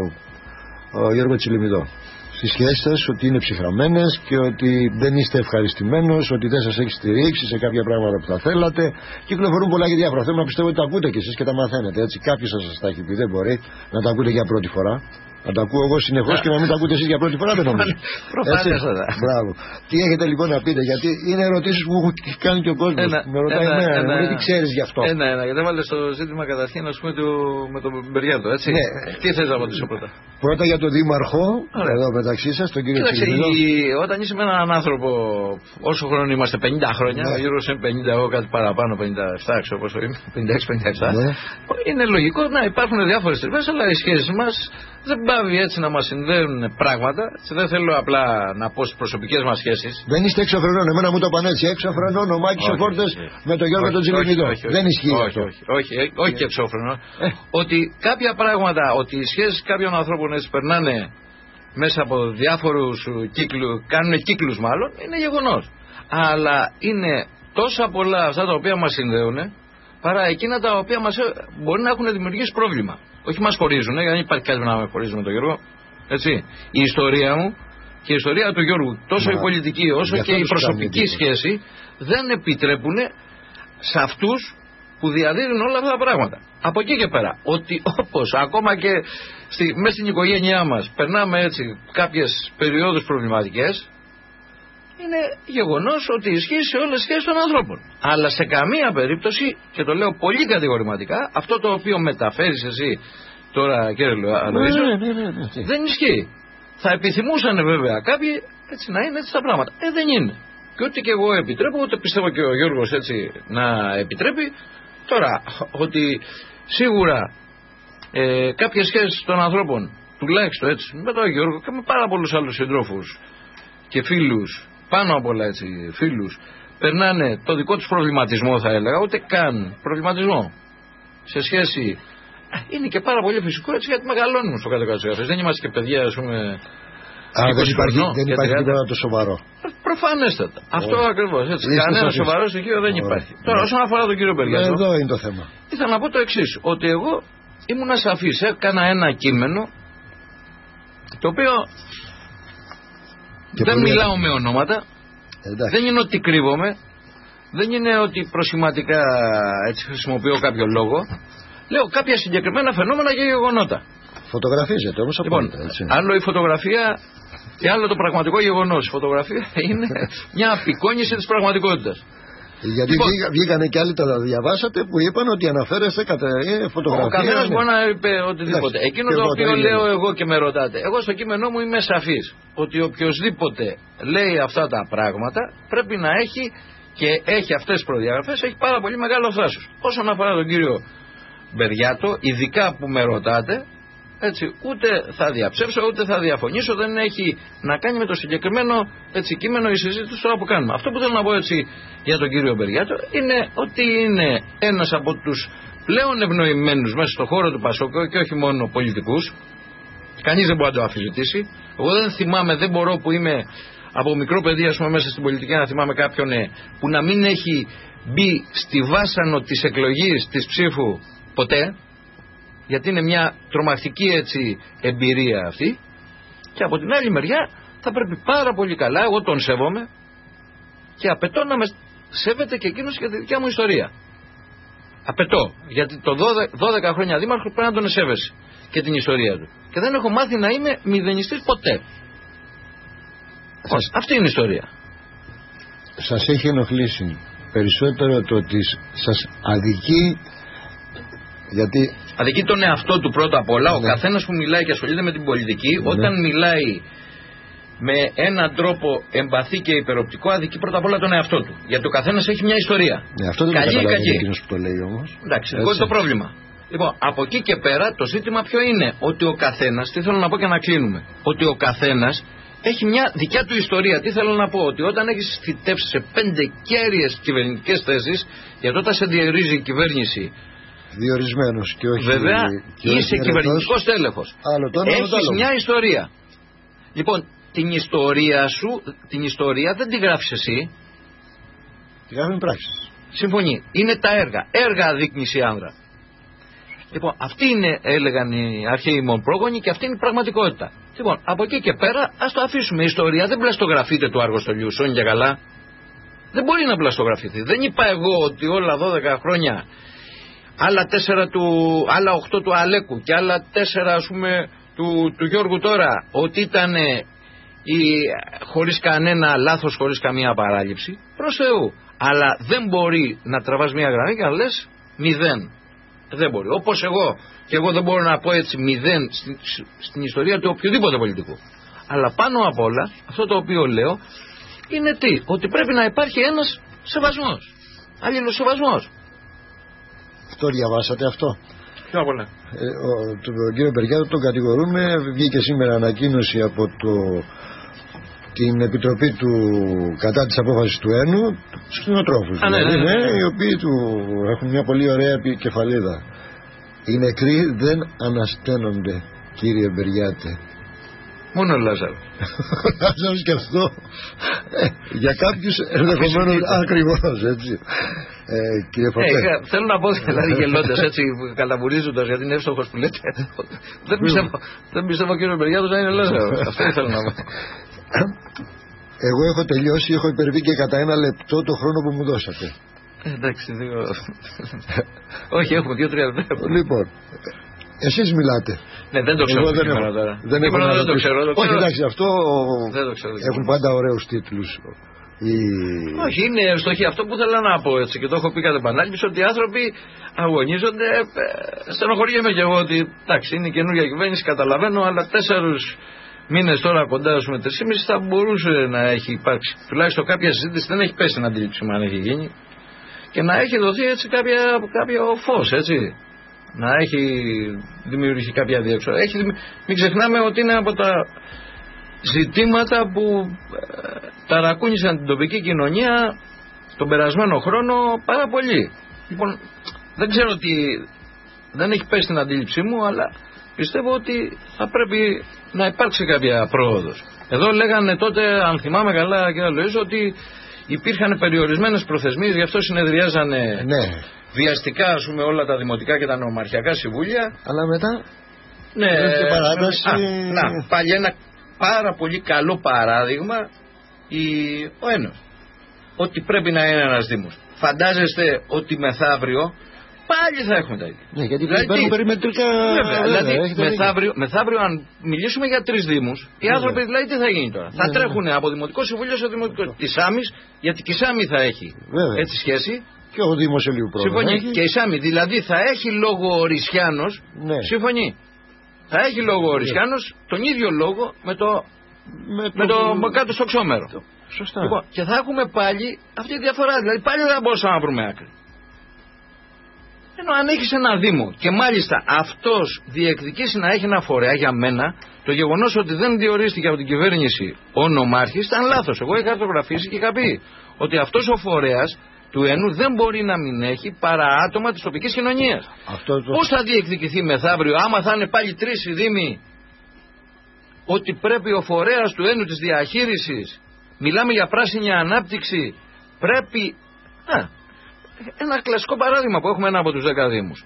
Γιώργο Τσιλιμιδό. Στις σχέσεις σας, ότι είναι ψυχρamenές και ότι δεν είστε ευχαριστημένος, ότι δεν σας έχει στηρίξει σε κάποια πράγματα που θα θέλατε. Κυκλοφορούν πολλά και διάφορα. Θέλω να πιστεύω ότι τα ακούτε κι εσείς και τα μαθαίνετε. Έτσι, κάποιος σας τα έχει πει, δεν μπορεί να τα ακούτε για πρώτη φορά. Να τα ακούω εγώ συνεχώς και να μην τα ακούτε εσείς για πρώτη φορά, δεν νομίζω. Προφανέστατα. Μπράβο. Τι έχετε λοιπόν να πείτε, γιατί είναι ερωτήσεις που μου κάνει και ο κόσμος. Με ρωτάει εμένα, τι ξέρεις γι' αυτό. Γιατί έβαλε στο ζήτημα καταρχήν, ας πούμε, με τον Μπεριάτο, έτσι. Ναι. Τι θες να απαντήσω πρώτα? Πρώτα για τον δήμαρχο, εδώ μεταξύ σας, τον κύριο Τσιλιμιδό. Όταν είσαι με έναν άνθρωπο, όσο χρόνο είμαστε, 50 χρόνια, ο Γιώργος είναι 50, εγώ κάτι παραπάνω, 57, ξέρω πόσο είμαι, 56-57. Είναι λογικό να υπάρχουν διάφορες τρυπές, αλλά οι σχέσεις μας δεν πάβει έτσι να μας συνδέουν πράγματα. Δεν θέλω απλά να πω στις προσωπικές μας σχέσεις. Δεν είστε εξωφρενών, εμένα μου το πάνε έτσι. Εξωφρενών ο Μάκης ο Φόρτες με τον Γιώργο τον Τσιλιμιδό. Δεν ισχύει αυτό. Όχι και εξωφρενών. Ότι κάποια πράγματα, ότι οι σχέσεις κάποιων ανθρώπων έτσι περνάνε μέσα από διάφορους κύκλους, κάνουν κύκλους μάλλον, είναι γεγονός. Αλλά είναι τόσα πολλά αυτά τα οποία μας συνδέουν, παρά εκείνα τα οποία μπορεί να έχουν δημιουργήσει πρόβλημα. Όχι μας χωρίζουν, γιατί δεν υπάρχει κάτι να με χωρίζει με τον Γιώργο. Έτσι. Η ιστορία μου και η ιστορία του Γιώργου, τόσο η πολιτική όσο και η προσωπική σχέση, δεν επιτρέπουν σε αυτούς που διαδίδουν όλα αυτά τα πράγματα. Από εκεί και πέρα, ότι όπως ακόμα και μέσα στην οικογένειά μας περνάμε έτσι κάποιες περιόδους προβληματικές, είναι γεγονός ότι ισχύει σε όλες τις σχέσεις των ανθρώπων. Αλλά σε καμία περίπτωση, και το λέω πολύ κατηγορηματικά, αυτό το οποίο μεταφέρεις εσύ τώρα, κύριε Αλοΐζο, δεν ισχύει. Θα επιθυμούσαν βέβαια κάποιοι έτσι να είναι έτσι τα πράγματα. Δεν είναι. Και ό,τι και εγώ επιτρέπω, ούτε πιστεύω και ο Γιώργος έτσι να επιτρέπει. Τώρα, ότι σίγουρα κάποιες σχέσεις των ανθρώπων, τουλάχιστον έτσι, με τον Γιώργο και με πάρα πολλούς άλλους συντρόφους και φίλους, πάνω απ' όλα έτσι φίλους, περνάνε το δικό τους προβληματισμό, θα έλεγα, ούτε καν προβληματισμό σε σχέση. Είναι και πάρα πολύ φυσικό έτσι, γιατί μεγαλώνουμε στο κάτω-κάτω. Δεν είμαστε και παιδιά, ας πούμε, Δεν υπάρχει τίποτα το σοβαρό. Προφανέστατα. Αυτό ακριβώς. Κανένα σοβαρό στοιχείο δεν υπάρχει. Τώρα, όσον αφορά τον κύριο Μπεριάτο, εδώ είναι το θέμα. ήθελα να πω το εξής, ότι εγώ ήμουν ασαφής. Έκανα ένα κείμενο το οποίο δεν μιλάω με ονόματα. Δεν είναι ότι κρύβομαι. Δεν είναι ότι προσηματικά έτσι χρησιμοποιώ κάποιο λόγο. Λέω κάποια συγκεκριμένα φαινόμενα και γεγονότα. Φωτογραφίζεται όμως απόλυτα, έτσι. Άλλο η φωτογραφία και άλλο το πραγματικό γεγονός. Η φωτογραφία είναι μια απεικόνιση της πραγματικότητας. Γιατί βγήκανε και άλλοι, τα διαβάσατε, που είπαν ότι αναφέρεστε κατά φωτογραφία. Ο καθένας μπορεί να είπε οτιδήποτε. Εκείνο το οποίο λέω εγώ και με ρωτάτε, εγώ στο κείμενό μου είμαι σαφής. Ότι οποιοσδήποτε λέει αυτά τα πράγματα πρέπει να έχει και έχει αυτές τις προδιαγραφές, έχει πάρα πολύ μεγάλο θράσος. Όσον αφορά τον κύριο Μπεριάτο, ειδικά που με ρωτάτε, έτσι, ούτε θα διαψεύσω ούτε θα διαφωνήσω, δεν έχει να κάνει με το συγκεκριμένο έτσι, κείμενο η συζήτηση τώρα που κάνουμε. Αυτό που θέλω να πω έτσι για τον κύριο Μπεριάτο είναι ότι είναι ένας από τους πλέον ευνοημένους μέσα στον χώρο του Πασόκ και όχι μόνο πολιτικούς. Κανείς δεν μπορεί να το αμφισβητήσει. Εγώ δεν θυμάμαι, δεν μπορώ που είμαι από μικρό παιδί, ας πούμε, μέσα στην πολιτική, να θυμάμαι κάποιον που να μην έχει μπει στη βάσανο της εκλογής της ψήφου ποτέ. Γιατί είναι μια τρομακτική έτσι εμπειρία αυτή. Και από την άλλη μεριά θα πρέπει πάρα πολύ καλά, εγώ τον σέβομαι και απαιτώ να με σέβεται και εκείνος για τη δικιά μου ιστορία. Απαιτώ, γιατί το 12 χρόνια δήμαρχο πρέπει να τον σέβεσαι και την ιστορία του. Και δεν έχω μάθει να είμαι μηδενιστής ποτέ. Αυτή είναι η ιστορία. Σας έχει ενοχλήσει περισσότερο το ότι σας αδικεί, γιατί... Αδικεί τον εαυτό του πρώτα απ' όλα. Ο καθένας που μιλάει και ασχολείται με την πολιτική, όταν μιλάει με έναν τρόπο εμπαθή και υπεροπτικό, αδικεί πρώτα απ' όλα τον εαυτό του. Γιατί ο καθένας έχει μια ιστορία. Αυτό δεν καλή ή κακή. Εκείνος που το λέει όμως. Εντάξει, εγώ είναι το πρόβλημα. Λοιπόν, από εκεί και πέρα το ζήτημα ποιο είναι? Ότι ο καθένας, τι θέλω να πω και να κλείνουμε, ότι ο καθένας έχει μια δικιά του ιστορία. Τι θέλω να πω? Ότι όταν έχεις θητεύσει σε 5 κέρυες κυβερνητικές θέσεις, γιατί όταν σε διορίζει η κυβέρνηση διορισμένος και όχι... Βέβαια, και είσαι κυβερνητικός τέλεχος. Έχεις μια ιστορία. Λοιπόν, την ιστορία σου, την ιστορία δεν τη γράφεις εσύ. Τη γράφουν πράξεις. Συμφωνεί. Είναι τα έργα. Έργα αδείκνυς η άνδρα. Λοιπόν, αυτή είναι, έλεγαν οι αρχαίοι μου πρόγονοι, και αυτή είναι η πραγματικότητα. Λοιπόν, από εκεί και πέρα, ας το αφήσουμε. Η ιστορία δεν πλαστογραφείται του Αργοστολιού, σώνει και καλά. Δεν μπορεί να πλαστογραφηθεί. Δεν είπα εγώ ότι όλα 12 χρόνια, άλλα 8 του Αλέκου και άλλα 4 ας πούμε του Γιώργου τώρα, ότι ήταν χωρίς κανένα λάθος, χωρίς καμία παράληψη. Προς Θεού. Αλλά δεν μπορεί να τραβάς μια γραμμή και να λες 0. Δεν μπορεί. Όπως εγώ δεν μπορώ να πω έτσι 0 στην ιστορία του οποιοδήποτε πολιτικού. Αλλά πάνω απ' όλα αυτό το οποίο λέω είναι τι? Ότι πρέπει να υπάρχει ένας σεβασμός. Αλληλοσεβασμός. Το διαβάσατε αυτό? Πιο πολλά. Τον κύριο Μπεριάτο τον κατηγορούμε. Βγήκε σήμερα ανακοίνωση από την επιτροπή του κατά της απόφασης του ΕΝΟΥ, τους κτηνοτρόφους, οι οποίοι του έχουν μια πολύ ωραία επικεφαλίδα. Οι νεκροί δεν ανασταίνονται, κύριε Μπεριάτε. Μόνο ο Λάζαρος. Λάζαρος και αυτό για κάποιους ενδεχομένως ακριβώς, έτσι. Κύριε Φωτέ, θέλω να πω, δηλαδή γελώντας έτσι, καλαβουρίζοντας, γιατί είναι εύστοχος που λέτε, δεν πιστεύω ο κύριος Μπεριάτος να είναι Λάζαρος. Αυτό ήθελα να πω. Εγώ έχω τελειώσει, έχω υπερβεί και κατά 1 λεπτό το χρόνο που μου δώσατε. Εντάξει, όχι, έχουμε 2-3 λεπτά. Λοιπόν, εσείς μιλάτε. Ναι, δεν το ξέρω τώρα. Δεν το ξέρω. Όχι, εντάξει, αυτό δεν το ξέρω. Έχουν πάντα ωραίους τίτλους. Όχι, είναι ευστοχή. Αυτό που ήθελα να πω έτσι, και το έχω πει κατά επανάληψη, ότι οι άνθρωποι αγωνίζονται. Στενοχωριέμαι και εγώ ότι εντάξει, είναι καινούργια κυβέρνηση, καταλαβαίνω, αλλά 4 μήνες τώρα κοντά με 3,5 θα μπορούσε να έχει υπάρξει τουλάχιστον κάποια συζήτηση. Δεν έχει πέσει την αντίληψη μου αν έχει γίνει, και να έχει δοθεί έτσι κάποιο φως, έτσι. Να έχει δημιουργηθεί κάποια διέξοδο. Μην ξεχνάμε ότι είναι από τα ζητήματα που ταρακούνησαν την τοπική κοινωνία τον περασμένο χρόνο πάρα πολύ. Λοιπόν, δεν ξέρω τι, δεν έχει πέσει την αντίληψή μου, αλλά πιστεύω ότι θα πρέπει να υπάρξει κάποια πρόοδος. Εδώ λέγανε τότε, αν θυμάμαι καλά, κύριε Λοΐζο, ότι υπήρχαν περιορισμένες προθεσμίες, γι' αυτό συνεδριάζανε βιαστικά, ας πούμε, όλα τα δημοτικά και τα νομαρχιακά συμβούλια. Αλλά μετά. Ναι, πάλι ένα πάρα πολύ καλό παράδειγμα ο Ένος. Ότι πρέπει να είναι ένας Δήμος. Φαντάζεστε ότι μεθαύριο πάλι θα έχουμε τα ίδια. Ναι, γιατί υπάρχουν περιμετρικά. Δηλαδή μεθαύριο, αν μιλήσουμε για 3 Δήμους, οι άνθρωποι δηλαδή τι θα γίνει τώρα. Θα τρέχουν από Δημοτικό Συμβούλιο σε Δημοτικό. Τη Σάμης, γιατί και η Σάμη θα έχει έτσι σχέση. Και ο Δήμος Ελίου πρόβλημα. Συμφωνεί. Και η Σάμη, δηλαδή θα έχει λόγο ο Ρισιάνος. Συμφωνεί. Θα έχει λόγο ο Ρισιάνος τον ίδιο λόγο με το κάτω στο Ξόμερο. Σωστά. Λοιπόν, και θα έχουμε πάλι αυτή τη διαφορά. Δηλαδή πάλι δεν μπορούσαμε να βρούμε άκρη. Ενώ αν έχεις ένα Δήμο και μάλιστα αυτός διεκδικήσει να έχει ένα φορέα, για μένα το γεγονός ότι δεν διορίστηκε από την κυβέρνηση ο νομάρχης ήταν λάθος. Εγώ είχα χαρτογραφήσει και είχα πει ότι αυτός ο φορέας του Ένου δεν μπορεί να μην έχει παρά άτομα της τοπικής κοινωνίας. Πώς θα διεκδικηθεί μεθαύριο, άμα θα είναι πάλι 3 οι Δήμοι, ότι πρέπει ο φορέας του Ένου της διαχείρισης, μιλάμε για πράσινη ανάπτυξη, πρέπει. Ένα κλασικό παράδειγμα που έχουμε ένα από τους 10 Δήμους.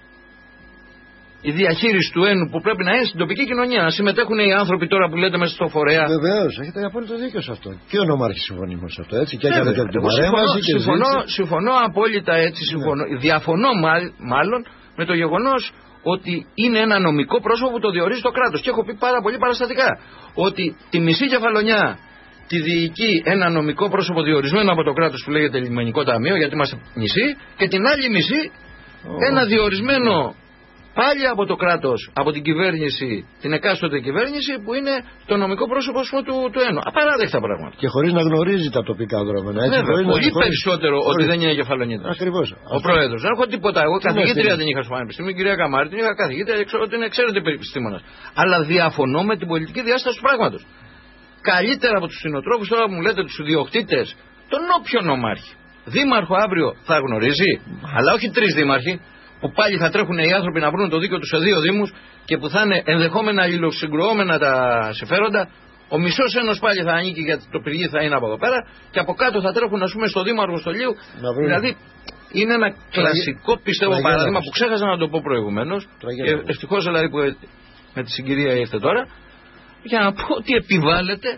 Η διαχείριση του Ένου που πρέπει να είναι στην τοπική κοινωνία, να συμμετέχουν οι άνθρωποι τώρα που λέτε μέσα στο φορέα. Βεβαίως, έχετε απόλυτο δίκιο σε αυτό. Και ο νομάρχης συμφωνεί με αυτό, έτσι. Και έκανε και την παρέμβαση. Συμφωνώ απόλυτα, έτσι. Διαφωνώ μάλλον με το γεγονός ότι είναι ένα νομικό πρόσωπο που το διορίζει το κράτος. Και έχω πει πάρα πολύ παραστατικά ότι τη μισή κεφαλονιά τη διοικεί ένα νομικό πρόσωπο διορισμένο από το κράτος που λέγεται Λιμενικό Ταμείο, γιατί είμαστε νησί, και την άλλη μισή ένα διορισμένο πάλι από το κράτος, από την κυβέρνηση, την εκάστοτε κυβέρνηση, που είναι το νομικό πρόσωπο του Ένου. Απαράδεκτα πράγματα. Και χωρίς να γνωρίζει τα τοπικά δρόμενα. Πολύ περισσότερο ότι δεν είναι κεφαλονίτας. Ακριβώς. Ο πρόεδρος. Δεν έχω τίποτα. Εγώ καθηγήτρια δεν είχα στο Πανεπιστήμιο, η κυρία Καμάρη την είχα καθηγήτρια, ότι είναι εξαίρετη επιστήμονας. Αλλά διαφωνώ με την πολιτική διάσταση του πράγματος. Καλύτερα από τους συνοτρόφους, τώρα που μου λέτε τους ιδιοκτήτες, τον όποιο νομάρχη. Δήμαρχο αύριο θα γνωρίζει, αλλά όχι 3 δήμαρχοι, που πάλι θα τρέχουν οι άνθρωποι να βρουν το δίκαιο τους σε 2 Δήμους και που θα είναι ενδεχόμενα αλληλοσυγκρουόμενα τα συμφέροντα. Ο μισός Ένος πάλι θα ανήκει, γιατί το πηγή θα είναι από εδώ πέρα, και από κάτω θα τρέχουν, ας πούμε, στο Δήμαρχο Στολίου. Δηλαδή είναι ένα κλασικό, πιστεύω, παράδειγμα που ξέχασα να το πω προηγουμένως. Ευτυχώς δηλαδή που με τη συγκυρία ήρθε τώρα. Για να πω ότι επιβάλλεται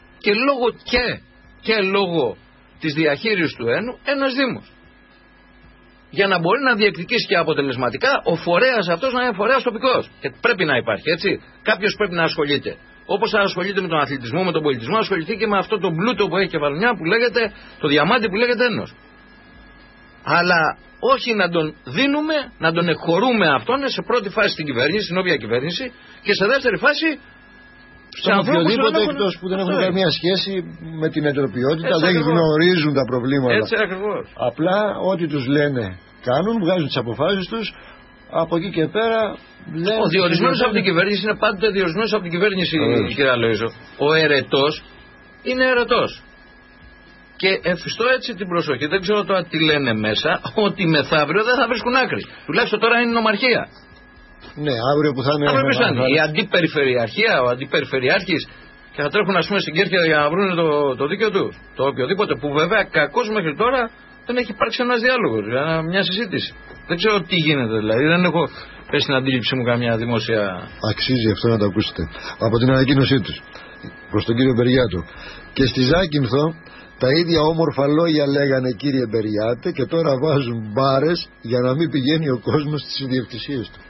και λόγω της διαχείρισης του Ένου ένας Δήμος. Για να μπορεί να διεκδικήσει και αποτελεσματικά ο φορέας αυτός να είναι φορέας τοπικός. Και πρέπει να υπάρχει, έτσι. Κάποιος πρέπει να ασχολείται. Όπως ασχολείται με τον αθλητισμό, με τον πολιτισμό, ασχοληθεί και με αυτό το πλούτο που έχει κεφαλονιά που λέγεται, το διαμάντι που λέγεται Ένος. Αλλά όχι να τον δίνουμε, να τον εκχωρούμε αυτόν σε πρώτη φάση στην κυβέρνηση, στην όποια κυβέρνηση, και σε δεύτερη φάση σε οποιοδήποτε εκτός που δεν έχουν καμία σχέση με την εντροπιότητα, δεν γνωρίζουν τα προβλήματα. Έτσι ακριβώς. Απλά ό,τι τους λένε κάνουν, βγάζουν τις αποφάσεις τους, από εκεί και πέρα. Ο διορισμένος από την κυβέρνηση είναι πάντοτε διορισμένος από την κυβέρνηση, κύριε Λοΐζο. Ο ερετός είναι ερετός. Και εφιστώ έτσι την προσοχή, δεν ξέρω τώρα τι λένε μέσα, ότι μεθαύριο δεν θα βρίσκουν άκρη. Τουλάχιστον τώρα είναι νομαρχία. Ναι, αύριο που θα είναι. Η αντιπεριφερειαρχία, ο αντιπεριφερειάρχης, και θα τρέχουν, ας πούμε, στην Κέρκυρα για να βρουν το δίκαιο του. Το οποιοδήποτε, που βέβαια κακώς μέχρι τώρα δεν έχει υπάρξει ένας διάλογος, μια συζήτηση. Δεν ξέρω τι γίνεται δηλαδή, δεν έχω πέσει στην αντίληψή μου καμιά δημόσια. Αξίζει αυτό να το ακούσετε. Από την ανακοίνωσή τους προς τον κύριο Μπεριάτο. Και στη Ζάκυνθο τα ίδια όμορφα λόγια λέγανε, κύριε Μπεριάτε, και τώρα βάζουν μπάρες για να μην πηγαίνει ο κόσμος στις ιδιοκτησίες του.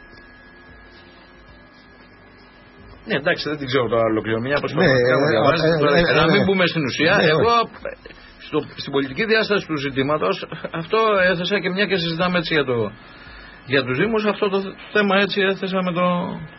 Ναι, εντάξει, δεν την ξέρω τώρα ολοκληρωμένη. Να μην μπούμε στην ουσία. Εγώ στην πολιτική διάσταση του ζητήματος αυτό έθεσα, και μια και συζητάμε έτσι για τους Δήμους, αυτό το θέμα έτσι έθεσα με το.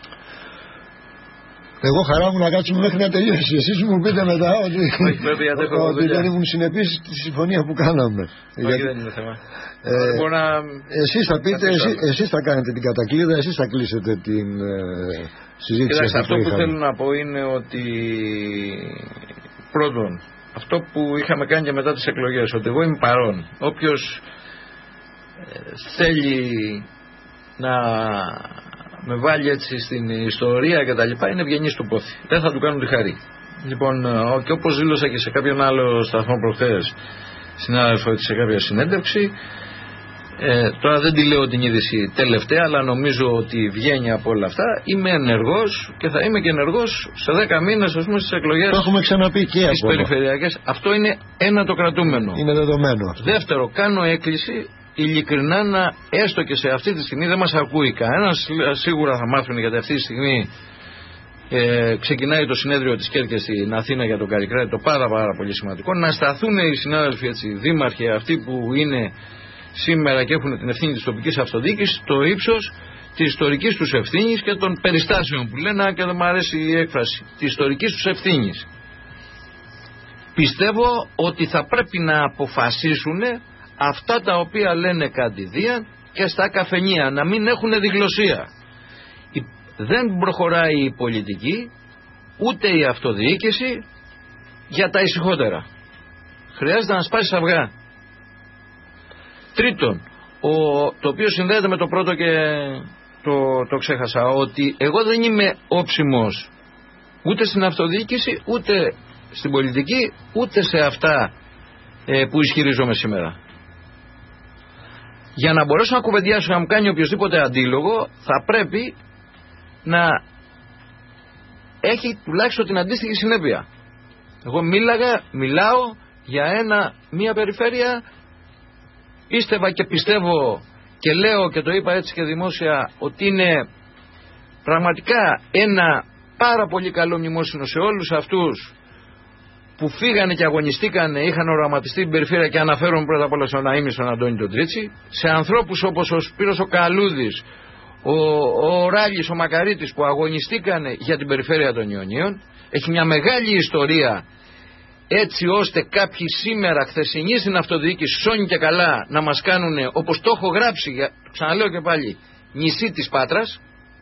Εγώ χαρά μου να κάτσουμε μέχρι να τελειώσει. Εσείς μου πείτε μετά ότι δεν ήμουν συνεπής στη συμφωνία που κάναμε. Όχι, δεν είναι θέμα. Εσείς θα πείτε, εσείς θα κάνετε την κατακλείδα, εσείς θα κλείσετε την συζήτηση. Κοιτάξτε, αυτό που θέλω να πω είναι ότι πρώτον, αυτό που είχαμε κάνει και μετά τις εκλογές, ότι εγώ είμαι παρόν. Όποιος θέλει να με βάλει έτσι στην ιστορία και τα λοιπά, είναι ευγενής του πόθη. Δεν θα του κάνουν τη χαρή. Λοιπόν, και όπως δήλωσα και σε κάποιον άλλο σταθμό προχθές, συνάδελφο, σε κάποια συνέντευξη, τώρα δεν τη λέω την είδηση τελευταία, αλλά νομίζω ότι βγαίνει από όλα αυτά. Είμαι ενεργός και θα είμαι και ενεργός σε 10 μήνες, ας πούμε, στις εκλογές. Το έχουμε ξαναπεί και τις περιφερειακές. Αυτό είναι ένα το κρατούμενο. Είναι δεδομένο αυτό. Δεύτερο, κάνω έκκληση ειλικρινά να, έστω και σε αυτή τη στιγμή, δεν μας ακούει κανένας, σίγουρα θα μάθουν, γιατί αυτή τη στιγμή ξεκινάει το συνέδριο της Κέρκες στην Αθήνα για τον Καρικράτη, το πάρα πολύ σημαντικό, να σταθούν οι συνάδελφοι, έτσι, δήμαρχοι, αυτοί που είναι σήμερα και έχουν την ευθύνη της τοπικής αυτοδιοίκησης, στο ύψος της ιστορικής τους ευθύνης και των περιστάσεων που λένε, και δεν μου αρέσει η έκφραση, της ιστορικής τους ευθύνης. Πιστεύω ότι θα πρέπει να αποφασίσουν αυτά τα οποία λένε κατηδίαν και στα καφενεία, να μην έχουν διγλωσία. Δεν προχωράει η πολιτική, ούτε η αυτοδιοίκηση για τα ησυχότερα. Χρειάζεται να σπάσει αυγά. Τρίτον, το οποίο συνδέεται με το πρώτο και το ξέχασα, ότι εγώ δεν είμαι όψιμος ούτε στην αυτοδιοίκηση, ούτε στην πολιτική, ούτε σε αυτά που ισχυρίζομαι σήμερα. Για να μπορέσω να κουβεντιάσω, να μου κάνει οποιοδήποτε αντίλογο, θα πρέπει να έχει τουλάχιστον την αντίστοιχη συνέπεια. Εγώ μιλάω για μια περιφέρεια, πίστευα και πιστεύω και λέω και το είπα έτσι και δημόσια, ότι είναι πραγματικά ένα πάρα πολύ καλό μνημόσυνο σε όλους αυτούς που φύγανε και αγωνιστήκανε, είχαν οραματιστεί την περιφέρεια, και αναφέρομαι πρώτα απ' όλα στον Ναΐμι, στον Αντώνη τον Τρίτσι, σε ανθρώπους όπως ο Σπύρος ο Καλούδης, ο Ράλης, ο Μακαρίτης, που αγωνιστήκανε για την περιφέρεια των Ιωνίων. Έχει μια μεγάλη ιστορία, έτσι ώστε κάποιοι σήμερα χθεσινοί στην αυτοδιοίκηση, σώνει και καλά, να μας κάνουν, όπως το έχω γράψει, ξαναλέω και πάλι, νησί της Πάτρας.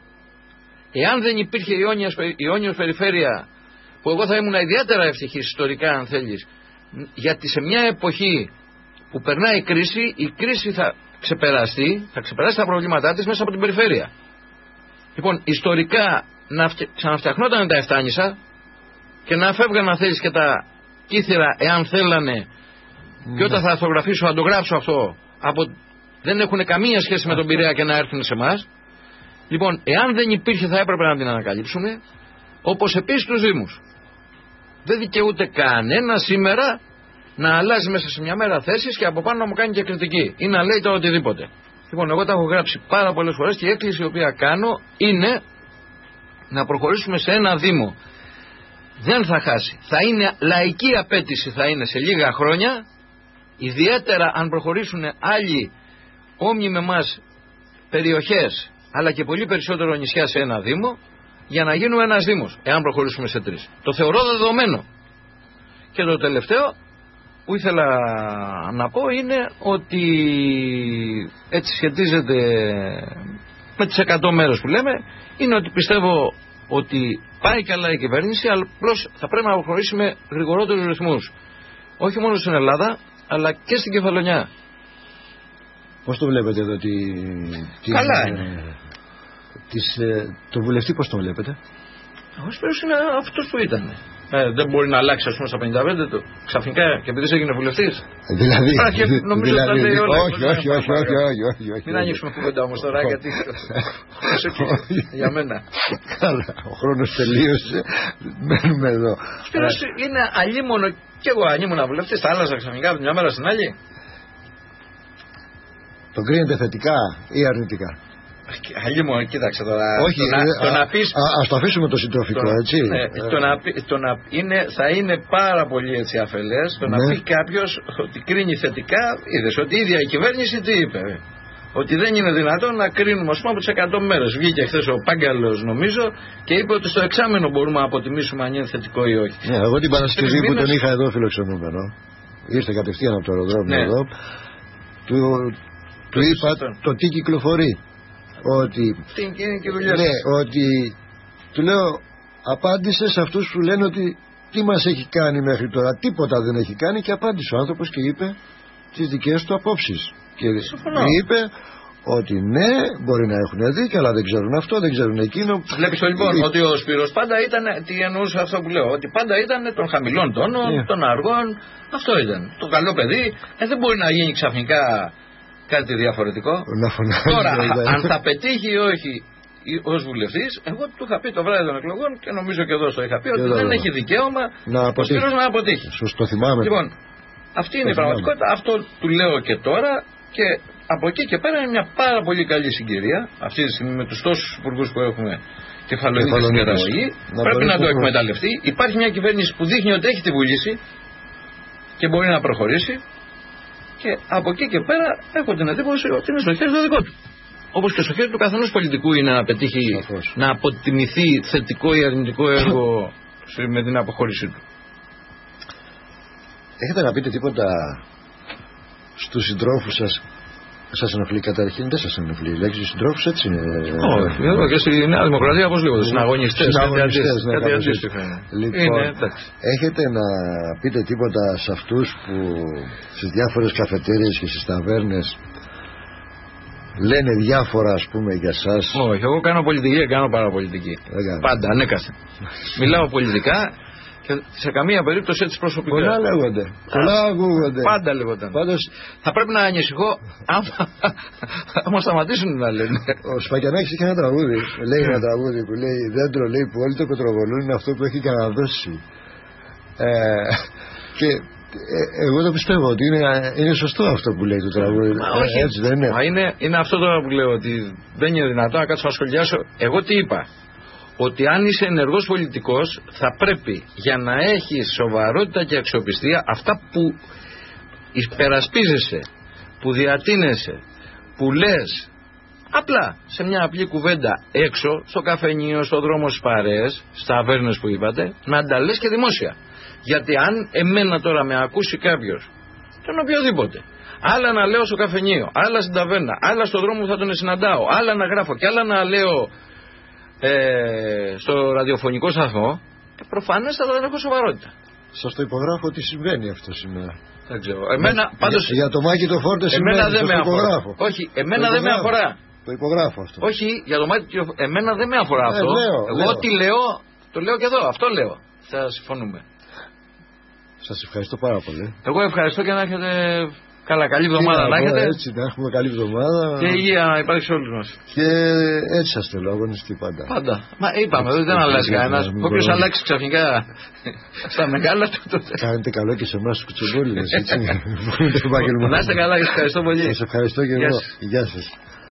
Εάν δεν υπήρχε η Ιόνιος περιφέρεια, που εγώ θα ήμουν ιδιαίτερα ευτυχής ιστορικά, αν θέλεις, γιατί σε μια εποχή που περνάει κρίση, η κρίση θα ξεπεράσει τα προβλήματά της μέσα από την περιφέρεια. Λοιπόν, ιστορικά να ξαναφτιαχνόταν τα Εφτάνησα και να φεύγαν, αν θέλεις, και τα Κύθυρα, εάν θέλανε, και όταν θα αυτογραφήσω, θα το γράψω αυτό, δεν έχουν καμία σχέση με τον Πειραιά, και να έρθουν σε εμάς. Λοιπόν, εάν δεν υπήρχε, θα έπρεπε να την ανακαλύψουμε, όπως επίσης τους Δήμους. Δεν δικαιούται κανένα σήμερα να αλλάζει μέσα σε μια μέρα θέσεις και από πάνω να μου κάνει και κριτική ή να λέει το οτιδήποτε. Λοιπόν, εγώ τα έχω γράψει πάρα πολλές φορές και η έκκληση η οποία κάνω είναι να προχωρήσουμε σε ένα Δήμο. Δεν θα χάσει. Θα είναι λαϊκή απέτηση, θα είναι σε λίγα χρόνια, ιδιαίτερα αν προχωρήσουν άλλοι όμοιοι με μας περιοχές, αλλά και πολύ περισσότερο νησιά σε ένα Δήμο, για να γίνουμε ένας Δήμος, εάν προχωρήσουμε σε 3. Το θεωρώ δεδομένο. Και το τελευταίο που ήθελα να πω είναι ότι έτσι σχετίζεται με τις 100 μέρες που λέμε, είναι ότι πιστεύω ότι πάει καλά η κυβέρνηση, αλλά απλώς θα πρέπει να προχωρήσει με γρηγορότερους ρυθμούς. Όχι μόνο στην Ελλάδα, αλλά και στην Κεφαλονιά. Πώς το βλέπετε εδώ καλά είναι. Το βουλευτή πώς τον βλέπετε? Ο Σπύρος είναι αυτός που ήταν. Δεν μπορεί να αλλάξει, ας πούμε, στα 55 ξαφνικά και επειδή έγινε βουλευτής. Δηλαδή. Νομίζω ότι θα λέει όλα. Όχι. Μην ανοίξουμε κουβέντα όμως τώρα, γιατί. Για μένα. Καλά, ο χρόνος τελείωσε. Μένουμε εδώ. Ο Σπύρος είναι αλίμονο, και εγώ αλίμονα βουλευτής. Θα άλλαζα ξαφνικά από μια μέρα στην άλλη. Τον κρίνετε θετικά ή αρνητικά? Αλλήμον, κοίταξε τώρα. Όχι, ας το αφήσουμε το συντροφικό, έτσι. Θα είναι πάρα πολύ έτσι αφελές το να πει κάποιος ότι κρίνει θετικά. Είδες ότι η ίδια η κυβέρνηση τι είπε? Ότι δεν είναι δυνατόν να κρίνουμε, ας πούμε, από τις 100 μέρες. Βγήκε χθες ο Πάγκαλος, νομίζω, και είπε ότι στο εξάμενο μπορούμε να αποτιμήσουμε αν είναι θετικό ή όχι. Ναι, εγώ την Παρασκευή που τον είχα εδώ φιλοξενούμενο, ήρθε κατευθείαν από το αεροδρόμιο εδώ, του είπα το τι κυκλοφορεί. Ότι του λέω, απάντησε σε αυτούς που λένε ότι τι μας έχει κάνει μέχρι τώρα? Τίποτα δεν έχει κάνει. Και απάντησε ο άνθρωπος και είπε τις δικές του απόψεις και είπε ότι ναι, μπορεί να έχουν δίκιο, αλλά δεν ξέρουν αυτό, δεν ξέρουν εκείνο. Βλέπεις λοιπόν ότι ο Σπύρος πάντα ήταν, τι εννοούσε αυτό που λέω, ότι πάντα ήταν των χαμηλών τόνων, των αργών, αυτό ήταν. Το καλό παιδί, δεν μπορεί να γίνει ξαφνικά κάτι διαφορετικό. Τώρα, αν θα πετύχει ή όχι ως βουλευτής, εγώ του είχα πει το βράδυ των εκλογών και νομίζω και εδώ στο είχα πει ότι δεν έχει δικαίωμα ο Σπύρος να αποτύχει. Σωστό, θυμάμαι. Λοιπόν, αυτή είναι η πραγματικότητα, αυτό του λέω και τώρα. Και από εκεί και πέρα είναι μια πάρα πολύ καλή συγκυρία αυτή τη στιγμή με τους τόσους υπουργούς που έχουμε κεφαλαιοειδικές στην καταγωγή. Πρέπει να το εκμεταλλευτεί. Υπάρχει μια κυβέρνηση που δείχνει ότι έχει τη βούληση και μπορεί να προχωρήσει. Και από εκεί και πέρα έχω την εντύπωση ότι είναι στο χέρι το δικό του. Όπως και στο χέρι του καθενός πολιτικού είναι να πετύχει, να αποτιμηθεί θετικό ή αρνητικό έργο με την αποχώρησή του. Έχετε να πείτε τίποτα στους συντρόφους σας? Σας ενοχλεί καταρχήν? Δεν σας ενοχλεί η λέξη συντρόφους, έτσι είναι? Όχι, εδώ και στη Νέα Δημοκρατία πώς λέγονται, συναγωνιστές, κάτι αντίστοιχο. Λοιπόν, έχετε να πείτε τίποτα σε αυτούς που στις διάφορες καφετέριες και στις ταβέρνες λένε διάφορα, ας πούμε, για σας? Όχι, εγώ κάνω πολιτική και κάνω παραπολιτική. Πάντα, ανέκαθεν. Μιλάω πολιτικά. Και σε καμία περίπτωση έτσι προσωπικά. Πολλά λέγονται. Πολλά ακούγονται. Πάντα λέγονται. Πάντως θα πρέπει να ανησυχώ άμα σταματήσουν να λένε. Ο Σπακιανάκης είχε ένα τραγούδι. Λέει ένα τραγούδι που λέει δέντρο, λέει, που όλοι το κοτροβολούν, είναι αυτό που έχει καναδώσει. Και εγώ το πιστεύω ότι είναι σωστό αυτό που λέει το τραγούδι. Έτσι δεν είναι? Είναι αυτό τώρα που λέω, ότι δεν είναι δυνατόν να κάτσω να σχολιάσω. Εγώ τι είπα? Ότι αν είσαι ενεργός πολιτικός θα πρέπει, για να έχεις σοβαρότητα και αξιοπιστία, αυτά που υπερασπίζεσαι, που διατείνεσαι, που λες απλά σε μια απλή κουβέντα έξω, στο καφενείο, στο δρόμο, στις παρέες, στα αβέρνες που είπατε, να τα λες και δημόσια. Γιατί αν εμένα τώρα με ακούσει κάποιος, τον οποιοδήποτε, άλλα να λέω στο καφενείο, άλλα στην ταβέρνα, άλλα στο δρόμο που θα τον συναντάω, άλλα να γράφω και άλλα να λέω στο ραδιοφωνικό σταθμό, προφανέστατα δεν έχω σοβαρότητα. Σας το υπογράφω ότι συμβαίνει αυτό σήμερα. Δεν ξέρω. Εμένα, πάντως, για το Μάκη το Φόρτε συμβαίνει. Εμένα δεν με αφορά. Όχι, εμένα δεν με αφορά. Το υπογράφω αυτό. Όχι, για το Μάκη, εμένα δεν με αφορά αυτό. Εγώ ό,τι λέω, το λέω και εδώ. Αυτό λέω. Θα συμφωνούμε. Σας ευχαριστώ πάρα πολύ. Εγώ ευχαριστώ και να έχετε καλά, καλή εβδομάδα να έχετε. Έτσι, να έχουμε καλή εβδομάδα. Και υγεία να υπάρχει σε όλους μας. Και έτσι σας θέλω, αγωνιστή πάντα. Πάντα. Μα είπαμε, δεν αλλάζει κανένας. Όποιος αλλάξει ξαφνικά στα μεγάλα του τότε. Κάνετε καλό και σε εμάς τους κουτσομπόλιδες, έτσι. Να είστε καλά και σας ευχαριστώ πολύ. Σας ευχαριστώ και εγώ. Γεια σας.